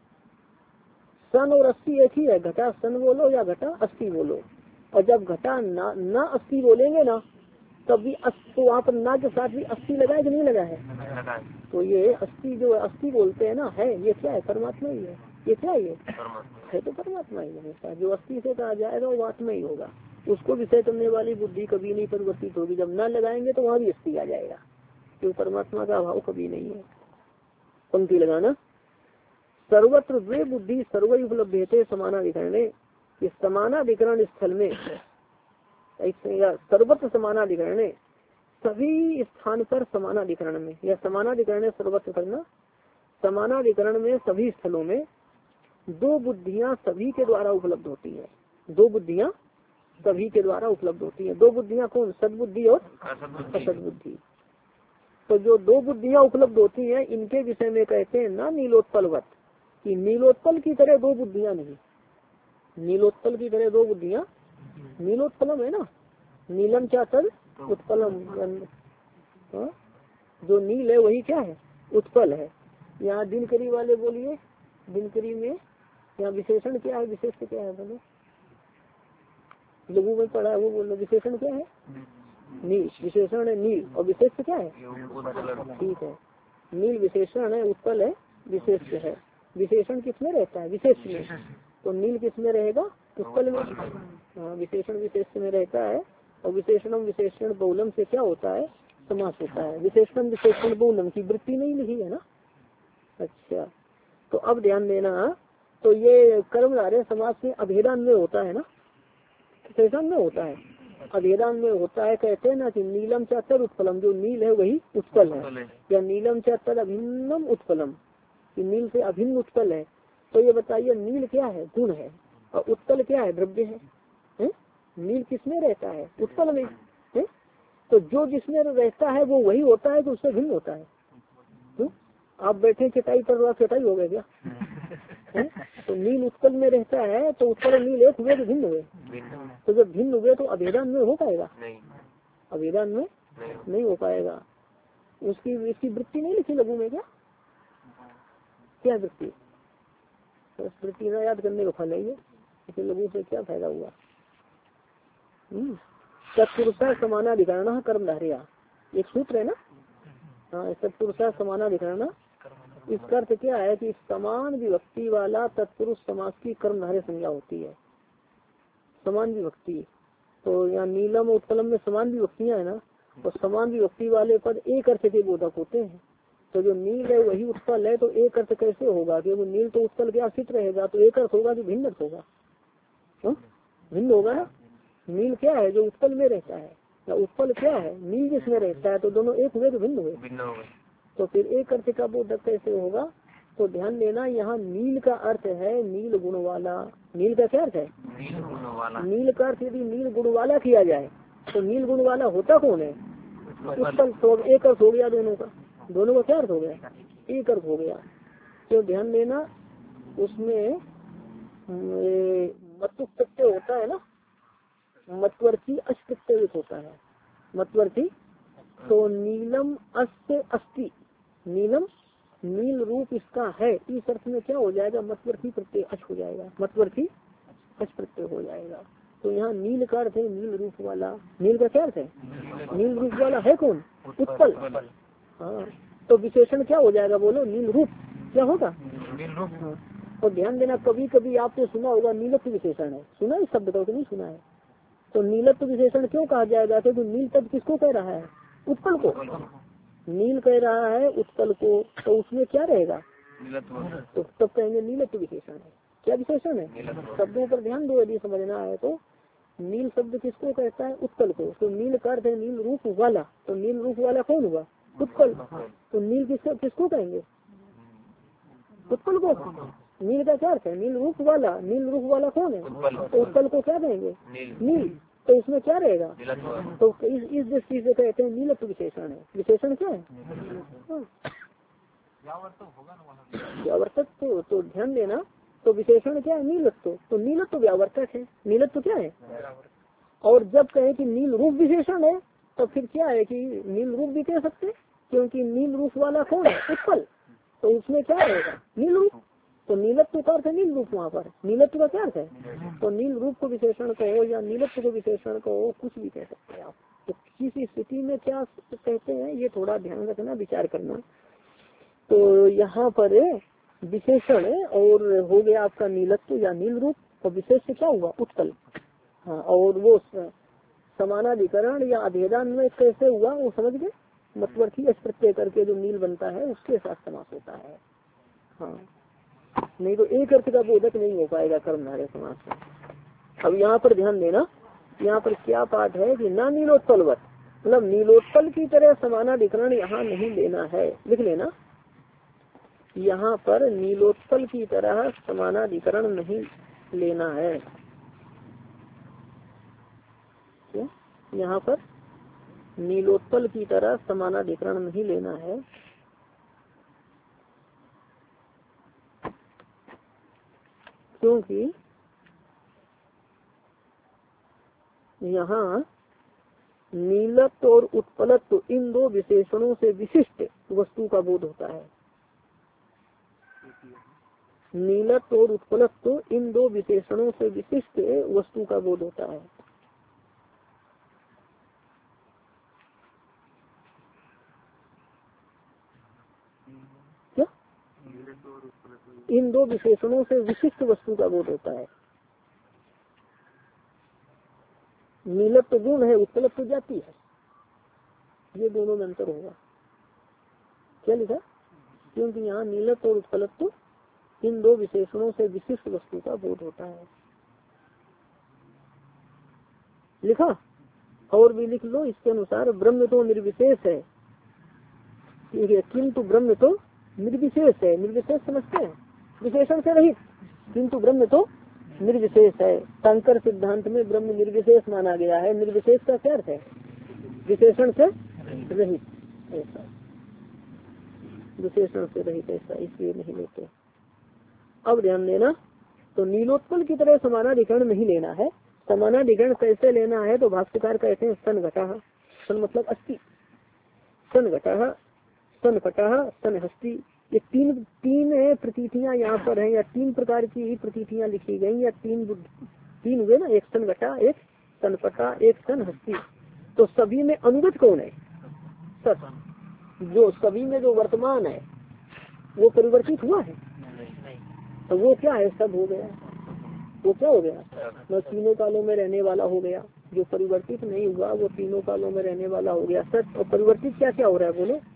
सन और अस्थि एक ही है। घटा सन बोलो या घटा अस्थि बोलो, और जब घटा ना, ना अस्थि बोलेंगे ना तब भी तो वहाँ पर ना के साथ भी अस्थि लगाए कि नहीं लगा है? तो ये अस्थि जो अस्थि बोलते हैं ना, है ये क्या है? परमात्मा ही है। ये क्या है? ये है तो परमात्मा ही हमेशा। जो अस्थि से कहा जाएगा वो आत्मा ही होगा। उसको विषय करने वाली बुद्धि कभी नहीं परिवर्तित होगी। जब ना लगाएंगे तो वहाँ भी अस्थि आ जाएगा, क्योंकि परमात्मा का अभाव कभी नहीं है। पंक्ति लगाना, सर्वत्र द्वे बुद्धि सर्व उपलब्ध समानाधिकरण, इस समानाधिकरण स्थल में या सर्वत्र समानाधिकरण, सभी स्थान पर समानाधिकरण में, या समानाधिकरण सर्वत्र करना, समानाधिकरण में सभी स्थलों में दो बुद्धियां सभी के द्वारा उपलब्ध होती है। दो बुद्धियां सभी के द्वारा उपलब्ध होती है। दो बुद्धियां कौन? सद्बुद्धि और असद्बुद्धि। तो जो दो बुद्धियां उपलब्ध होती हैं इनके विषय में कहते हैं ना नीलोत्पलवत, कि नीलोत्पल की तरह दो बुद्धियां नहीं। नीलोत्पल की तरह दो बुद्धियां, नीलोत्पलम है ना, नीलम क्या तल उत्पलम, हाँ? जो नील है वही क्या है? उत्पल है। यहाँ दिनकरी वाले बोलिए, दिनकरी में यहाँ विशेषण क्या है? विशेष क्या है? बोलो, लघु में पढ़ा है वो बोलो, विशेषण क्या है? नील। विशेषण है नील और विशेष क्या है? ठीक है, नील विशेषण है, उत्पल है विशेष है। विशेषण किसमें रहता है? विशेष में। तो नील किसमें रहेगा? उत्पल में। हाँ, विशेषण विशेष में रहता है। और विशेषणम विशेषण बहुलम से क्या होता है? समास होता है। विशेषण विशेषण बहुलम की वृत्ति नहीं लिखी है ना। अच्छा, तो अब ध्यान देना, तो ये कर्मधारय समास में अभेदान में होता है ना, कैसा में होता है? अभेदान में होता है। कहते हैं ना कि नीलम चातर उत्पलम, जो नील है वही उत्पल है, या नीलम चातर अभिन्नम उत्पलम, कि नील से अभिन्न उत्पल है। तो ये बताइए नील क्या है? गुण है, और उत्पल क्या है? द्रव्य है, है? नील किसमें रहता है? उत्पल में, है? तो जो जिसमें रहता है वो वही होता है, तो उससे भिन्न होता है। तो आप बैठे चटाई पर, आप चटाई हो गए क्या? है? तो नील उत्पल में रहता है, तो उत्पल और नील एक हुए तो भिन्न हुए। तो जब भिन्न हुए तो अभेदान में हो पाएगा? अभेदान में नहीं हो पाएगा। उसकी इसकी वृत्ति नहीं लिखी लघु में क्या? क्या वृत्ति? वृत्ति ना याद करने को फल है ये, इसे लघु से क्या फायदा हुआ? सत्पुरुषा समानाधिकरण कर्मधारया, एक सूत्र है ना। हाँ, सत्पुरुषा समानाधिकरण इसका अर्थ क्या है कि समान विभक्ति वाला तत्पुरुष समास की कर्मधारय संज्ञा होती है। समान विभक्ति, तो यहाँ नीलम उत्पलम में समान विभक्तियां है ना, तो समान विभक्ति वाले पद एक अर्थ के बोधक होते हैं। तो जो नील है वही उत्पल है, तो एक अर्थ कैसे होगा? क्योंकि नील तो उत्पल के आश्रित रहेगा, तो एक अर्थ होगा कि भिन्न अर्थ होगा? भिन्न होगा ना। नील क्या है? जो उत्पल में रहता है, या उत्पल क्या है? नील जिसमें रहता है, तो दोनों एक हुए तो भिन्न हुए। तो फिर एक अर्थ का बोधक कैसे होगा? तो ध्यान देना, यहाँ नील का अर्थ है नील गुण वाला। नील का क्या अर्थ है? नील गुण वाला। नील का अर्थ यदि नील गुण वाला किया जाए तो नील गुण वाला होता कौन है? उत्पल। तो अब एक अर्थ हो गया दोनों का। दोनों का क्या अर्थ हो गया? एक अर्थ हो गया। तो ध्यान देना, उसमें मतुक प्रत्यय होता है ना, मतवर्थी अश प्रत्यय होता है मतवर्थी। तो नीलम अस्य अस्ति, नीलम नील रूप इसका है, इस अर्थ में क्या हो जाएगा? मतवर्थी प्रत्यय अच हो जाएगा, मतवर्थी अच प्रत्यय हो जाएगा। तो यहाँ नील का अर्थ है नील रूप वाला। नील का क्या अर्थ है? नील रूप वाला है कौन? उत्पल। हाँ, तो विशेषण क्या हो जाएगा? बोलो, नील रूप क्या होगा? नील रूप। हाँ, और ध्यान देना, कभी कभी आपने सुना होगा नीलत्व विशेषण है। सुना इस शब्द का? तो नहीं सुना है। तो नीलत्व विशेषण क्यों कहा जाएगा? क्योंकि नील तब किसको कह रहा है? उत्पल को। नील कह रहा है उत्पल को, तो उसमें क्या रहेगा? तो तब कहेंगे नीलत्व विशेषण है। क्या विशेषण है? शब्दों पर ध्यान दो, यदि समझना है तो। नील शब्द किसको कहता है? उत्पल को। तो नील का अर्थ है नील रूप वाला। तो नील रूप वाला कौन हुआ? उत्पल। तो नील किसको किसको कहेंगे? उत्पल को। नील का क्या अर्थ है? नील रूप वाला। नील रूप वाला कौन है? तो उत्पल को क्या कहेंगे? नील। तो इसमें क्या रहेगा? तो इस इस दृष्टि से कहते हैं नीलत्व विशेषण है। विशेषण क्या है? व्यावर्तक। तो, तो ध्यान देना, तो विशेषण क्या है? नीलत्व। तो नीलत्व व्यावर्तक है। नीलत्व क्या है? और जब कहे कि नील रूप विशेषण है, तो फिर क्या है कि नील रूप भी कह सकते, क्योंकि नील रूप वाला कौन है? उत्पल। तो उसमें क्या रहेगा? नील रूप। तो नीलत्व का अर्थ है नील रूप। वहाँ पर नीलत्व का क्या अर्थ है? तो नील रूप को विशेषण कहो या नीलत्व को विशेषण कहो, कुछ भी कह सकते हैं आप। तो किसी स्थिति में क्या कहते हैं, ये थोड़ा ध्यान रखना, विचार करना। तो यहाँ पर विशेषण और हो गया आपका नीलत्व या नील रूप, और विशेष से क्या हुआ? उत्पल। हाँ, और वो समानाधिकरण या अभेदान में कैसे हुआ वो समझ गए? मतवर्थी अच प्रत्यय करके जो नील बनता है उसके साथ समास होता है। हाँ, नहीं तो एक अर्थ का बोधक नहीं हो पाएगा कर्मधारय समास में। अब यहाँ पर ध्यान देना, यहाँ पर क्या पाठ है कि ना नीलोत्पलवत, मतलब नीलोत्पल की तरह समानाधिकरण यहाँ नहीं लेना है। लिख लेना, यहाँ पर नीलोत्पल की तरह समानाधिकरण नहीं लेना है। क्या? यहाँ पर नीलोत्पल की तरह समानाधिकरण नहीं लेना है, क्योंकि यहाँ नीलत्व और उत्पलत्व इन दो विशेषणों से विशिष्ट वस्तु का बोध होता है। नीलत्व और उत्पलत्व इन दो विशेषणों से विशिष्ट वस्तु का बोध होता है। क्या? इन दो विशेषणों से विशिष्ट वस्तु का बोध होता है। नीलत्व गुण है, उत्पलत्व जाति है, ये दोनों में अंतर होगा। क्या लिखा? क्योंकि यहाँ नीलत्व और उत्पलत्व इन दो विशेषणों से विशिष्ट वस्तु का बोध होता है। लिखा? और भी लिख लो इसके अनुसार, ब्रह्म तो निर्विशेष है, ठीक है, किंतु ब्रह्म तो निर्विशेष है। निर्विशेष समझते हैं? विशेषण से रहित, किंतु ब्रह्म तो निर्विशेष है। शंकर सिद्धांत में ब्रह्म निर्विशेष माना गया है। निर्विशेष का क्या अर्थ है? विशेषण से रहित, ऐसा विशेषण से रहित, ऐसा इसलिए नहीं लेते। अब ध्यान देना, तो नीलोत्पल की तरह समानाधिकरण नहीं लेना है। समानाधिकरण कैसे लेना है? तो भाष्यकार कहते हैं सन घटा, सन मतलब अस्थि, सन घटा, सन पटा, सन हस्ती, ये तीन तीन प्रतीतियां यहाँ पर हैं, या तीन प्रकार की ही प्रतीतियां लिखी गई, या तीन तीन हुए ना, एक सन घटा, एक सन पटा, एक सन हस्ती। तो सभी में अनुगत कौन है? सत। जो सभी में जो वर्तमान है, वो परिवर्तित हुआ है, तो वो क्या है, सब हो गया। वो क्या हो गया, मैं तीनों कालों में रहने वाला हो गया। जो परिवर्तित नहीं हुआ वो तीनों कालों में रहने वाला हो गया सत। और परिवर्तित क्या क्या हो रहा है बोलो,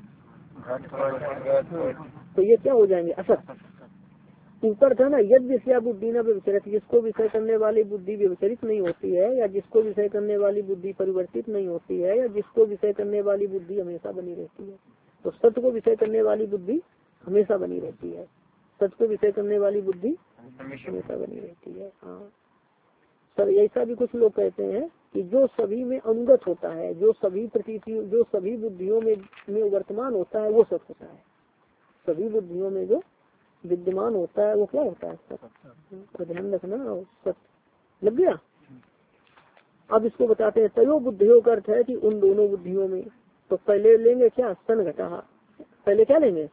हाँ। तो ये क्या हो जाएंगे, असत। ऊपर था ना, यद विषया बुद्धि न व्यभिचरित, जिसको विषय करने वाली बुद्धि व्यभिचरित नहीं होती है, या जिसको विषय करने वाली बुद्धि परिवर्तित नहीं होती है, या जिसको विषय करने वाली बुद्धि हमेशा बनी रहती है। तो सत्य को विषय करने वाली बुद्धि हमेशा बनी रहती है, सत्य को विषय करने वाली बुद्धि हमेशा बनी रहती है। हाँ सर, ऐसा भी कुछ लोग कहते हैं कि जो सभी में अनुगत होता है, जो सभी प्रतीति जो सभी बुद्धियों में, में वर्तमान होता है वो सत्य होता है। सभी बुद्धियों में जो विद्यमान होता है वो क्या होता है, सत्य। ध्यान रखना, सत्य लग गया। अब इसको बताते हैं, तयो बुद्धियों का अर्थ है कि उन दोनों बुद्धियों में। तो पहले लेंगे क्या, सन घटा, पहले क्या लेंगे,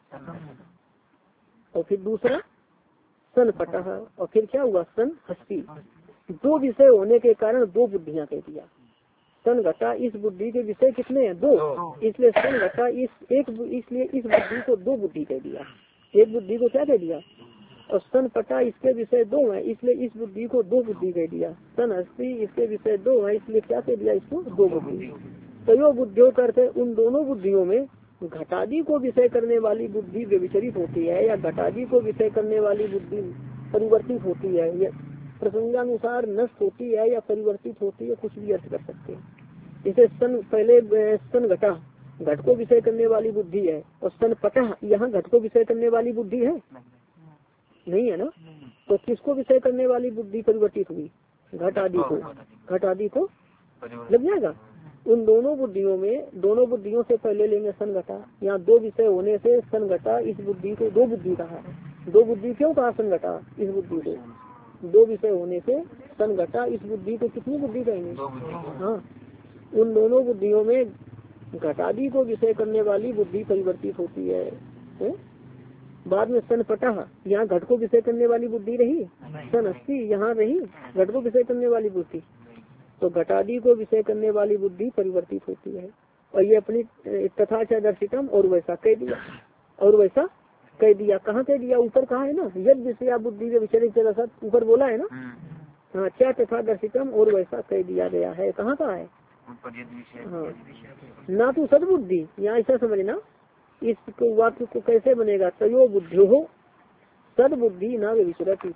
और फिर दूसरा सन पटा, और फिर क्या हुआ, सन हस्ती। दो विषय होने के कारण दो बुद्धियां कह दिया। सन घटा, इस बुद्धि के विषय कितने हैं, दो, इसलिए सन घटा इस एक, इसलिए इस बुद्धि को दो बुद्धि कह दिया, एक बुद्धि को क्या कह दिया। और सन पटा इसके विषय दो है, इसलिए इस बुद्धि को दो बुद्धि कह दिया। सन हस्ती इसके विषय दो है, इसलिए क्या कह दिया, इसको दो बुद्धि। तयो बुद्धियों करते उन दोनों बुद्धियों में घटादी को विषय करने वाली बुद्धि व्यभिचरित होती है, या घटादी को विषय करने वाली बुद्धि परिवर्तित होती है, या प्रसंगानुसार नष्ट होती है या परिवर्तित होती है, कुछ भी अर्थ कर सकते हैं। जैसे सन, पहले सन घटा, घट को विषय करने वाली बुद्धि है, और सन पटा यहाँ घट को विषय करने वाली बुद्धि है नहीं है ना। तो किसको विषय करने वाली बुद्धि परिवर्तित हुई, घट आदि को, घट आदि को लग जाएगा। उन दोनों बुद्धियों में, दोनों बुद्धियों से पहले लेंगे सन घटा। यहाँ दो विषय होने से सन घटा इस बुद्धि को दो बुद्धि कहा। दो बुद्धि क्यों कहा सन घटा, इस बुद्धि को दो विषय होने से सन घटा इस बुद्धि को कितनी बुद्धि कहेंगे, हाँ। उन दोनों बुद्धियों में घटादि को विषय करने वाली बुद्धि परिवर्तित होती है, है? बाद में सन पटा, यहाँ घट को विषय करने वाली बुद्धि रही, सन अस्सी यहाँ रही घट को विषय करने वाली बुद्धि। तो घटादि को विषय करने वाली बुद्धि परिवर्तित होती है, और ये अपनी तथा च दर्शितम, और वैसा कह दिया, और वैसा कह दिया। कहाँ कह दिया, ऊपर कहा है ना, यद विषया बुद्धि के विचरित रसत, ऊपर बोला है ना। हाँ, क्या तथा दर्शितम, और वैसा कह दिया गया है। कहाँ का है, हाँ। ना तो सदबुद्धि, यहाँ ऐसा समझना, इस वाक्य को कैसे बनेगा, तयो बुद्धियो हो सदबुद्धि न विचरती,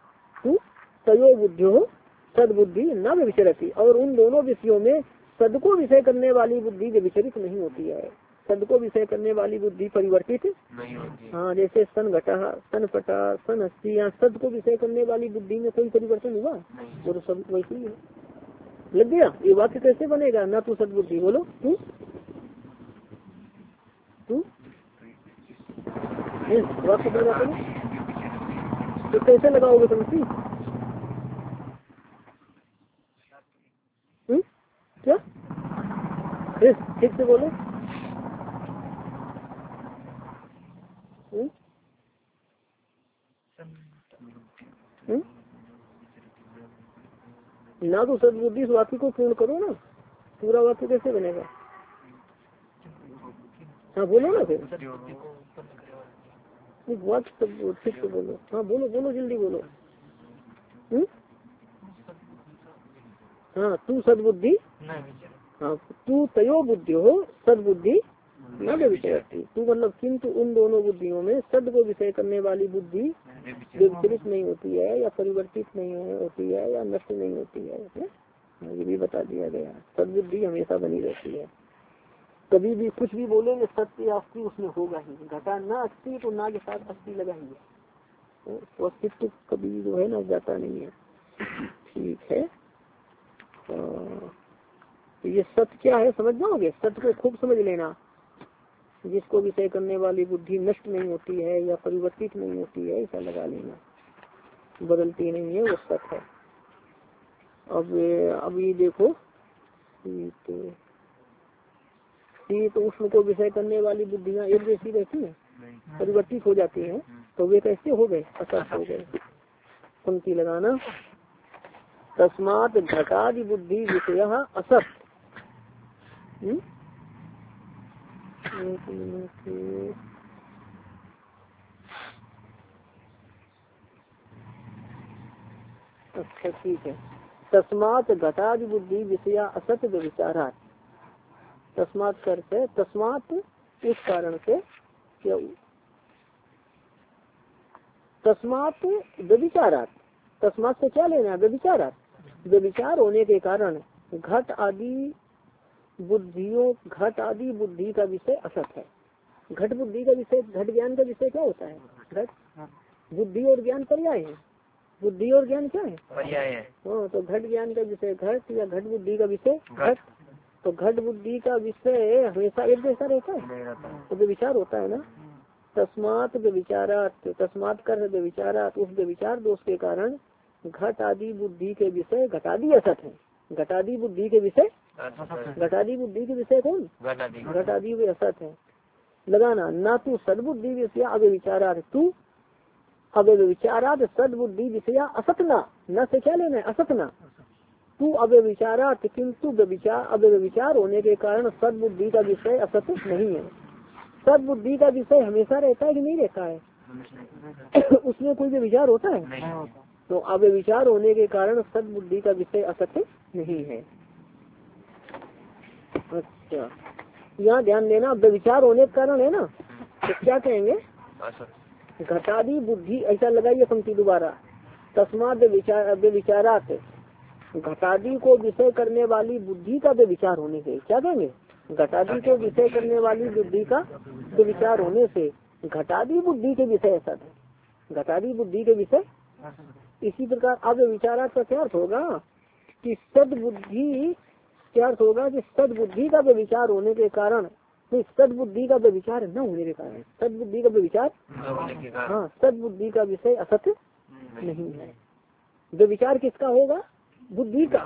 तयो बुद्धियो सदबुद्धि न विचरती। और उन दोनों विषयों में सद को विषय करने वाली बुद्धि विचरित नहीं होती है, सद को विषय करने वाली बुद्धि परिवर्तित नहीं होती। हाँ, जैसे सन घटा, सन पटा, सन हस्ती, यहाँ सद को विषय करने वाली बुद्धि में कोई परिवर्तन हुआ, वो तो सब वैसे ही है। लग गया। ये वाक्य कैसे बनेगा, ना तू सदबुद्धि, बोलो तू तू वाक्य बनेगा तो कैसे लगाओगे समझी, क्या ठीक से बोलो। हुँ? हुँ? ना तो सदबुद्धि, इस वाक्य को पूर्ण करो ना, पूरा वाक्य कैसे बनेगा। हाँ बोलो ना फिर, वाक्य ठीक से बोलो। हाँ बोलो बोलो जल्दी बोलो। हुँ? हाँ, तू सदबुद्धि, हाँ तू तयो बुद्धि हो सदबुद्धि न विचरती, तू मतलब किंतु उन दोनों बुद्धियों में सद को विषय करने वाली बुद्धि विचलित नहीं होती है, या परिवर्तित नहीं होती है, या नष्ट नहीं होती है, ये भी बता दिया गया। सदबुद्धि हमेशा बनी रहती है, कभी भी कुछ भी बोलेंगे सत्य अस्थि उसमें होगा ही। घटा ना अस्थि तो ना के साथ अस्थि लगाएंगे, तो अस्तित्व कभी जो है ना जाता नहीं है। ठीक है, तो ये सत्य क्या है समझ जाओगे, सत्य को खूब समझ लेना। जिसको विषय करने वाली बुद्धि नष्ट नहीं होती है या परिवर्तित नहीं होती है, ऐसा लगा लेना, बदलती नहीं है, वो सत्य है। अब अभी देखो, तो शीत उष्ण को विषय करने वाली बुद्धियां एक जैसी रहती है, परिवर्तित हो जाती हैं, तो वे कैसे हो गए, असत हो गए। पंक्ति लगाना, तस्मात् घटादि बुद्धि विषय असत। अच्छा ठीक है। तस्मात घटादि बुद्धि विषया असत व्यभिचारात, तस्मात करते तस्मात इस कारण से, क्या तस्मात व्यभिचारात, तस्मात से क्या लेना है, व्यभिचारात, व्यभिचार होने के कारण घट आदि बुद्धियों घट आदि बुद्धि का विषय असत है। घट बुद्धि का विषय, घट ज्ञान का विषय क्या होता है, घट बुद्धि और ज्ञान पर्याय है, बुद्धि और ज्ञान क्या है, पर्याय है। हाँ, तो घट ज्ञान का विषय घट या घट बुद्धि का विषय घट, तो घट बुद्धि का विषय हमेशा एक जैसा रहता है, तो व्यभिचार होता है ना। तस्मात व्यभिचारात, तस्मात कर व्यभिचारात, उस व्यभिचार दोष के कारण घट आदि बुद्धि के विषय घटादि असत है। घटादि बुद्धि के विषय, घटादि बुद्धि के विषय कौन, घटादि वे असत है। लगाना ना तू सदबुद्धि विषय अव्यभिचारात, तू अव्यभिचारात सदबुद्धि विषया असत ना, न से क्या लेना है, असत ना। तू अव्यभिचारात, किंतु व्यभिचार अव्यभिचार होने के कारण सदबुद्धि का विषय असत नहीं है। सदबुद्धि का विषय हमेशा रहता है कि नहीं रहता है, उसमें कोई व्यभिचार होता है, तो अव्यभिचार होने के कारण सदबुद्धि का विषय असत्य नहीं है। अच्छा, यहाँ ध्यान देना, व्यभिचार होने के कारण है ना, तो क्या कहेंगे, घटादी बुद्धि, ऐसा लगाइए पंक्ति दोबारा। तस्मात व्यभिचारात, घटादी को विषय करने वाली बुद्धि का व्यभिचार होने से, क्या कहेंगे, घटादी को विषय करने वाली बुद्धि का व्यभिचार होने से घटादी बुद्धि के विषय ऐसा है, घटादी बुद्धि के विषय। इसी प्रकार अव्यभिचारात का क्या अर्थ होगा कि सदबुद्धि, क्या अर्थ होगा कि सदबुद्धि का व्यभिचार होने के कारण, नहीं सदबुद्धि का व्यभिचार न होने के कारण, सदबुद्धि का व्यभिचार, हाँ सदबुद्धि का विषय असत्य नहीं है। व्यभिचार किसका होगा, बुद्धि का,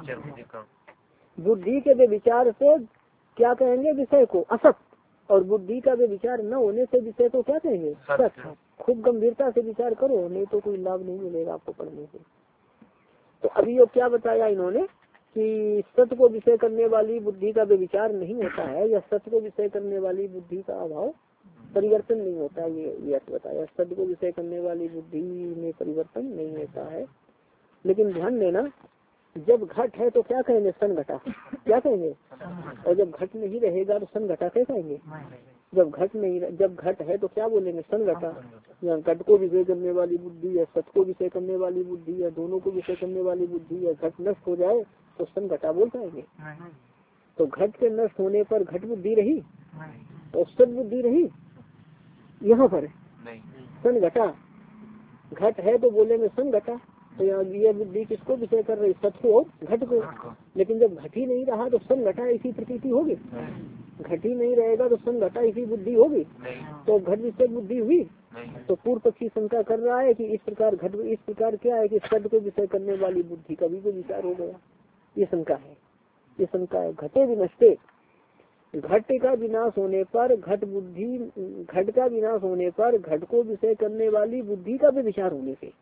बुद्धि के व्यभिचार से क्या कहेंगे, विषय को असत, और बुद्धि का व्यभिचार न होने से विषय को क्या कहेंगे, सत्य। खूब गंभीरता से विचार करो, नहीं तो कोई लाभ नहीं मिलेगा आपको पढ़ने से। तो अभी ये क्या बताया इन्होंने कि सत्य को विषय करने वाली बुद्धि का व्यभिचार नहीं होता है, या सत्य को विषय करने वाली बुद्धि का अभाव परिवर्तन नहीं होता है, ये ये बताया। सत्य को विषय करने वाली बुद्धि में परिवर्तन नहीं होता है। लेकिन ध्यान देना, जब घट है तो क्या कहेंगे, सन घटा, क्या कहेंगे, और जब घट नहीं रहेगा तो सन घटा क्या कहेंगे। जब घट नहीं, जब घट है तो क्या बोलेंगे, सन घटा। या घट को विषय करने वाली बुद्धि या सत्य को विषय करने वाली बुद्धि या दोनों को विषय करने वाली बुद्धि या घट नष्ट हो जाए तो सन घटा बोल पाएंगे। तो घट के नष्ट होने पर घट बुद्धि रही और सत बुद्धि रही, यहाँ पर सन घटा। घट है तो बोलेंगे सन घटा, तो यहाँ ये बुद्धि किसको विषय कर रही, सत्य और घट को। लेकिन जब घट ही नहीं रहा तो सन घटा ऐसी प्रतीति होगी, घट ही नहीं रहेगा तो सन घटा ऐसी बुद्धि होगी, तो घट विषय बुद्धि हुई। तो पूर्व पक्षी शंका कर रहा है कि इस प्रकार घट, इस प्रकार क्या है कि सत्य को विषय करने वाली बुद्धि का भी कोई विचार हो गया, ये शंका है, ये शंका है। घटे विनष्टे, घट का विनाश होने पर घट बुद्धि, घट का विनाश होने पर घट को विषय करने वाली बुद्धि का भी विचार होने से,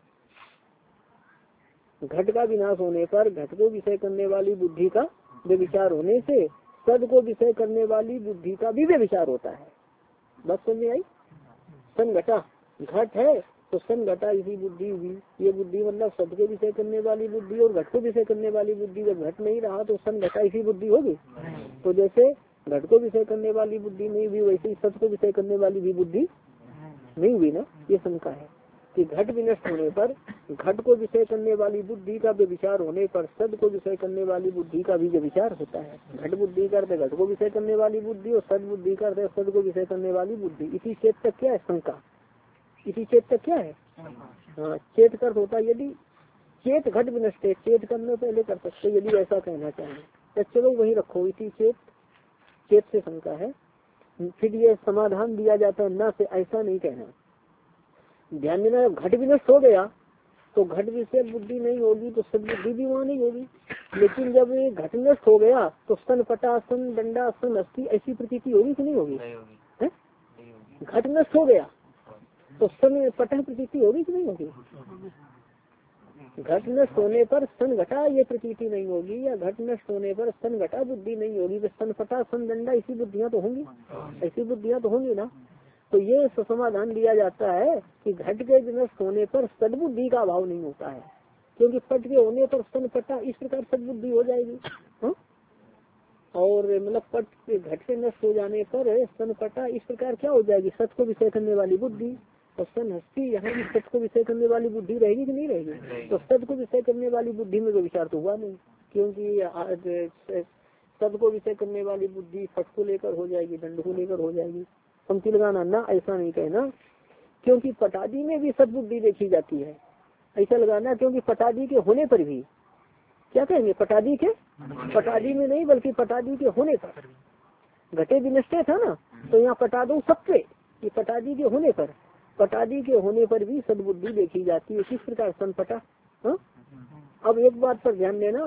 घट का विनाश होने पर घट को विषय करने वाली बुद्धि का विचार होने से सद को विषय करने वाली बुद्धि का भी विचार होता है। बस समझ में आई। सन घटा, घट है तो सन घटा इसी बुद्धि हुई, ये बुद्धि मतलब सद को विषय करने वाली बुद्धि और घट को विषय करने वाली बुद्धि। जब घट नहीं रहा तो सन घटा इसी बुद्धि होगी। तो जैसे घट को विषय करने वाली बुद्धि नहीं हुई, वैसे ही सद को विषय करने वाली भी बुद्धि नहीं हुई ना। ये शंका है कि घट विनष्ट होने पर घट को विषय करने वाली बुद्धि का विचार होने पर सद को विषय करने वाली बुद्धि का भी विचार होता है। घट बुद्धि करते घट को विषय करने वाली बुद्धि और सद बुद्धि करते सद को विषय करने वाली बुद्धि। इसी चेत तक क्या है शंका, इसी चेत तक क्या है, हाँ चेत कर होता है। यदि चेत घट विनष्ट, चेत करने पहले कर सकते यदि ऐसा कहना चाहें तो चलो वही रखो, इसी चेत, चेत से शंका है। फिर ये समाधान दिया जाता है ना से ऐसा नहीं कहना। ध्यान देना, घट विनष्ट हो गया तो घट विषय बुद्धि नहीं होगी तो सद बुद्धि भी वहाँ नहीं होगी। लेकिन जब ये घट नष्ट हो गया तो सन पटा सन डंडा सन अस्थि ऐसी प्रतीति होगी कि नहीं होगी, है? घट नष्ट हो गया तो सन पटा प्रतीति होगी कि नहीं होगी। घट नष्ट होने पर सन घटा ये प्रतीति नहीं होगी, या घट नष्ट होने पर सन घटा बुद्धि नहीं होगी। तो सन पटा सन डंडा ऐसी बुद्धियाँ तो होंगी, ऐसी बुद्धियाँ तो होंगी ना। तो ये समाधान दिया जाता है कि घट के नष्ट होने पर सदबुद्धि का अभाव नहीं होता है। क्योंकि पट के होने पर सन पटा इस प्रकार सदबुद्धि हो जाएगी। हा? और मतलब पट घट से नष्ट हो जाने पर सन पटा इस प्रकार क्या हो जाएगी, सत को विषय करने वाली बुद्धि। और सन हस्ती यहाँ भी सत को विषय करने वाली बुद्धि रहेगी कि नहीं रहेगी। तो सत को विषय करने वाली बुद्धि में कोई विचार तो हुआ नहीं, क्योंकि सत को विषय करने वाली बुद्धि फट को लेकर हो जाएगी, दंड को लेकर हो जाएगी। पंक्ति लगाना ना, ऐसा नहीं कहना, क्योंकि पटादी में भी सदबुद्धि देखी जाती है, ऐसा लगाना। क्योंकि पटादी के होने पर भी क्या कहेंगे, पटादी के पटादी में नहीं बल्कि पटादी के होने पर, घटे विनष्टे था ना, तो यहाँ पटा दो सबसे कि पटादी के होने पर, पटादी के होने पर भी सदबुद्धि देखी जाती है। किस प्रकार सन पटा। हा? अब एक बात पर ध्यान देना,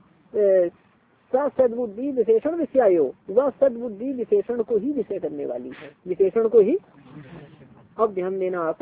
सदबुद्धि विशेषण विषयायो, वह सदबुद्धि विशेषण को ही विषय करने वाली है, विशेषण को ही। अब ध्यान देना आप,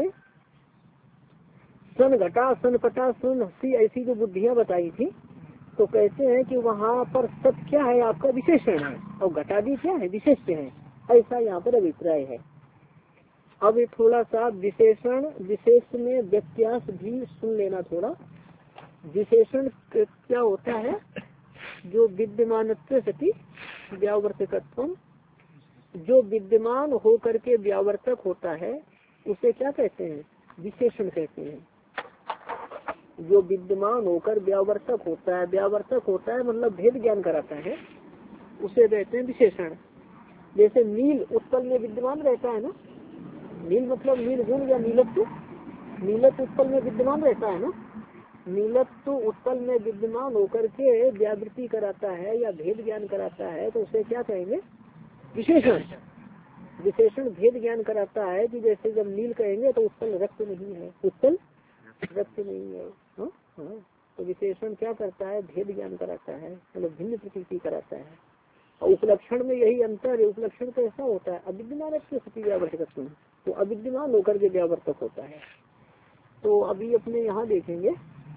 सन घटा सन पटा सन हस्ती ऐसी जो बुद्धियां बताई थी, तो कहते हैं कि वहाँ पर सत क्या है आपका विशेषण है और घटादी क्या है विशेष्य है, ऐसा यहाँ पर अभिप्राय है। अब थोड़ा सा विशेषण विशेष में व्यत्यास भी सुन लेना थोड़ा। विशेषण क्या होता है, जो विद्यमान सती व्यावर्तकत्व, जो विद्यमान होकर के व्यावर्तक होता है उसे क्या कहते हैं, विशेषण कहते हैं। जो विद्यमान होकर व्यावर्तक होता है, व्यावर्तक होता है मतलब भेद ज्ञान कराता है, उसे कहते हैं विशेषण। जैसे नील उत्पल में विद्यमान रहता है ना, नील मतलब नील गुण या नीलत्व, नीलत्व उत्पल में विद्यमान रहता है ना, नीलत्व उत्पल में विद्यमान होकर के व्यावृत्ति कराता है या भेद ज्ञान कराता है, तो उसे क्या कहेंगे, विशेषण। विशेषण भेद ज्ञान कराता है कि जैसे जब नील कहेंगे तो उत्पल रक्त नहीं है, उत्पल रक्त नहीं है। हाँ हाँ, तो विशेषण क्या करता है, भेद ज्ञान कराता है, मतलब भिन्न प्रकृति कराता है। और उपलक्षण में यही अंतर है, उपलक्षण तो ऐसा होता है अविद्यमान स्थिति व्यावर्तक, तो अविद्यमान होकर के व्यावर्तक होता है। तो अभी अपने यहाँ देखेंगे,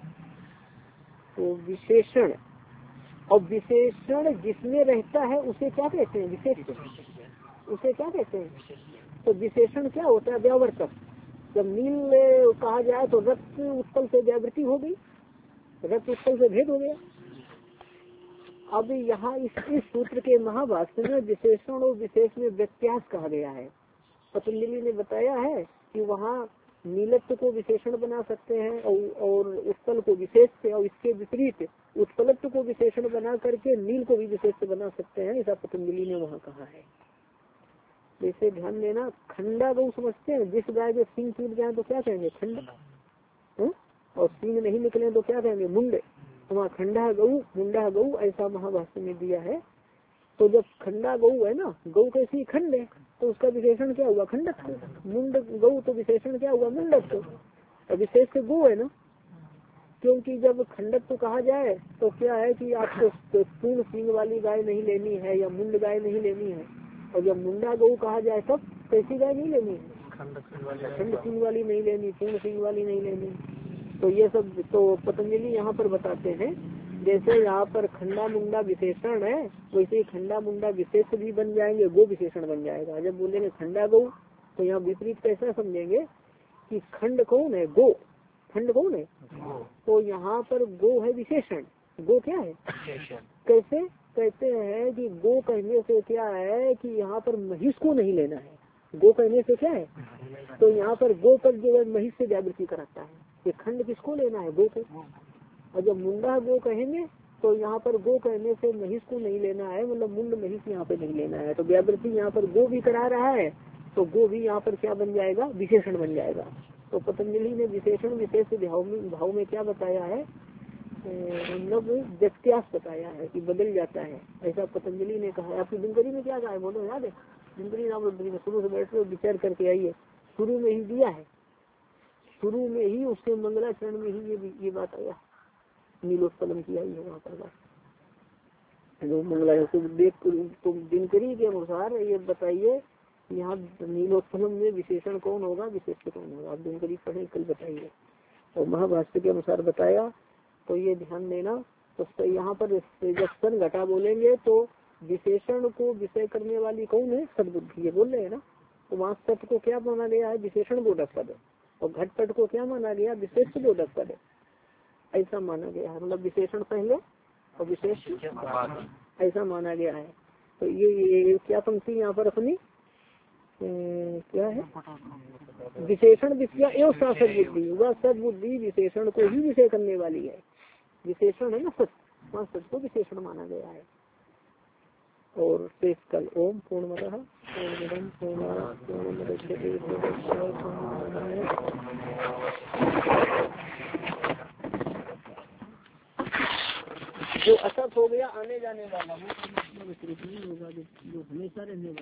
तो विशेषण और विशेषण जिसमें रहता है उसे क्या कहते हैं, विशेष, उसे क्या कहते हैं। तो विशेषण क्या होता है, व्यावर्तक। जब नील कहा जाए तो रक्त उत्पल से व्यावृत्ति हो गई, रक्त उत्पल से भेद हो गया। अब यहाँ इस, इस सूत्र के महाभाष्य में विशेषण और विशेष में व्यत्यास कहा गया है। पतंजलि ने बताया है कि वहाँ नीलत्व को विशेषण बना सकते हैं और, और उत्पल को विशेष से, और इसके विपरीत उत्पलत्व को विशेषण बना करके नील को भी विशेष बना सकते हैं, ऐसा पतंजलि ने वहाँ कहा है। जैसे ध्यान देना, खंडा गौ समझते हैं, जिस गाय के सींग टूट जाए तो क्या कहेंगे, खंड, और सींग नहीं निकले तो क्या कहेंगे, मुंडे। वहाँ खंडा गौ मुंडा गौ ऐसा महाभाष्य में दिया है। तो जब खंडा गौ है ना, गौ कैसी खंड है, तो उसका विशेषण क्या हुआ, खंडत्व। मुंड गौ तो विशेषण क्या हुआ, मुंडत्व। तो विशेष से गौ है ना, क्योंकि जब खंडत्व कहा जाए तो क्या है कि आपको पूर्ण सींग वाली गाय नहीं लेनी है या मुंड गाय नहीं लेनी है, और जब मुंडा गौ कहा जाए तब कैसी गाय नहीं लेनी है, खंड सींग वाली नहीं लेनी, पूर्ण सींग वाली नहीं लेनी। तो ये सब तो पतंजलि यहाँ पर बताते हैं। जैसे यहाँ पर खंडा मुंडा विशेषण है, वैसे ही खंडा मुंडा विशेष भी बन जाएंगे, गो विशेषण बन जाएगा। जब बोलेंगे खंडा गौ तो यहाँ विपरीत कैसा समझेंगे कि खंड कौन है, गो, खंड कौन है, तो यहाँ पर गो है विशेषण, गो क्या है, कैसे कहते हैं कि गो कहने से क्या है कि यहाँ पर महिष को नहीं लेना है, गो कहने से क्या है, तो यहाँ पर गो पर जो है महिष से व्यावृत्ति कराता है, ये खंड किसको लेना है, गो को। और जब मुंडा गो कहेंगे तो यहाँ पर गो कहने से महिष को नहीं लेना है, मतलब मुंड महिष यहाँ पे नहीं लेना है, तो व्यावृत्ति यहाँ पर गो भी करा रहा है, तो गो भी यहाँ पर क्या बन जाएगा, विशेषण बन जाएगा। तो पतंजलि ने विशेषण विशेष भाव में भाव में क्या बताया है, मतलब व्यत्यास बताया है कि बदल जाता है, ऐसा पतंजलि ने कहा है। आपकी दिनकरी में क्या कहा है, बोलो याद है, दिनकरी नाम में शुरू से बैठ कर विचार करके आइए, शुरू में ही दिया है, शुरू में ही उसके मंगलाचरण में ही ये ये बात आया, नीलोत्पलम किया ही है वहाँ पर बात। जो मंगला तुम देख तुम दिनकरी के अनुसार ये बताइए यहाँ नीलोत्पलम में विशेषण कौन होगा, विशेष कौन होगा, आप दिनकरी पढ़े कल बताइए। और महाभाष्य के अनुसार बताया, तो ये ध्यान देना। तो यहाँ पर जब सन घटा बोलेंगे तो विशेषण को विषय करने वाली कौन है, सदबुद्धि, ये बोल रहे हैं ना। तो वहाँ सत को क्या माना गया है, विशेषण बोधक पद, और घटपट को क्या माना गया, विशेष बोधक पद। ऐसा माना गया है। मतलब विशेषण पहले और विशेष ऐसा माना गया है। तो ये, ये क्या पंक्ति यहाँ पर अपनी ए, क्या है, विशेषण विषय एवं शासक बुद्धि, वह सदबुद्धि विशेषण को ही विषय करने वाली है। विशेषण है ना सच, वहाँ सच को विशेषण माना गया है। और शेष कल ओम पूर्णमतः पूर्णमिदं पूर्णात् पूर्णमुदच्यते पूर्णस्य पूर्णमादाय जो असत हो गया आने जाने वाला वो होगा, जो हमेशा रहने वाला।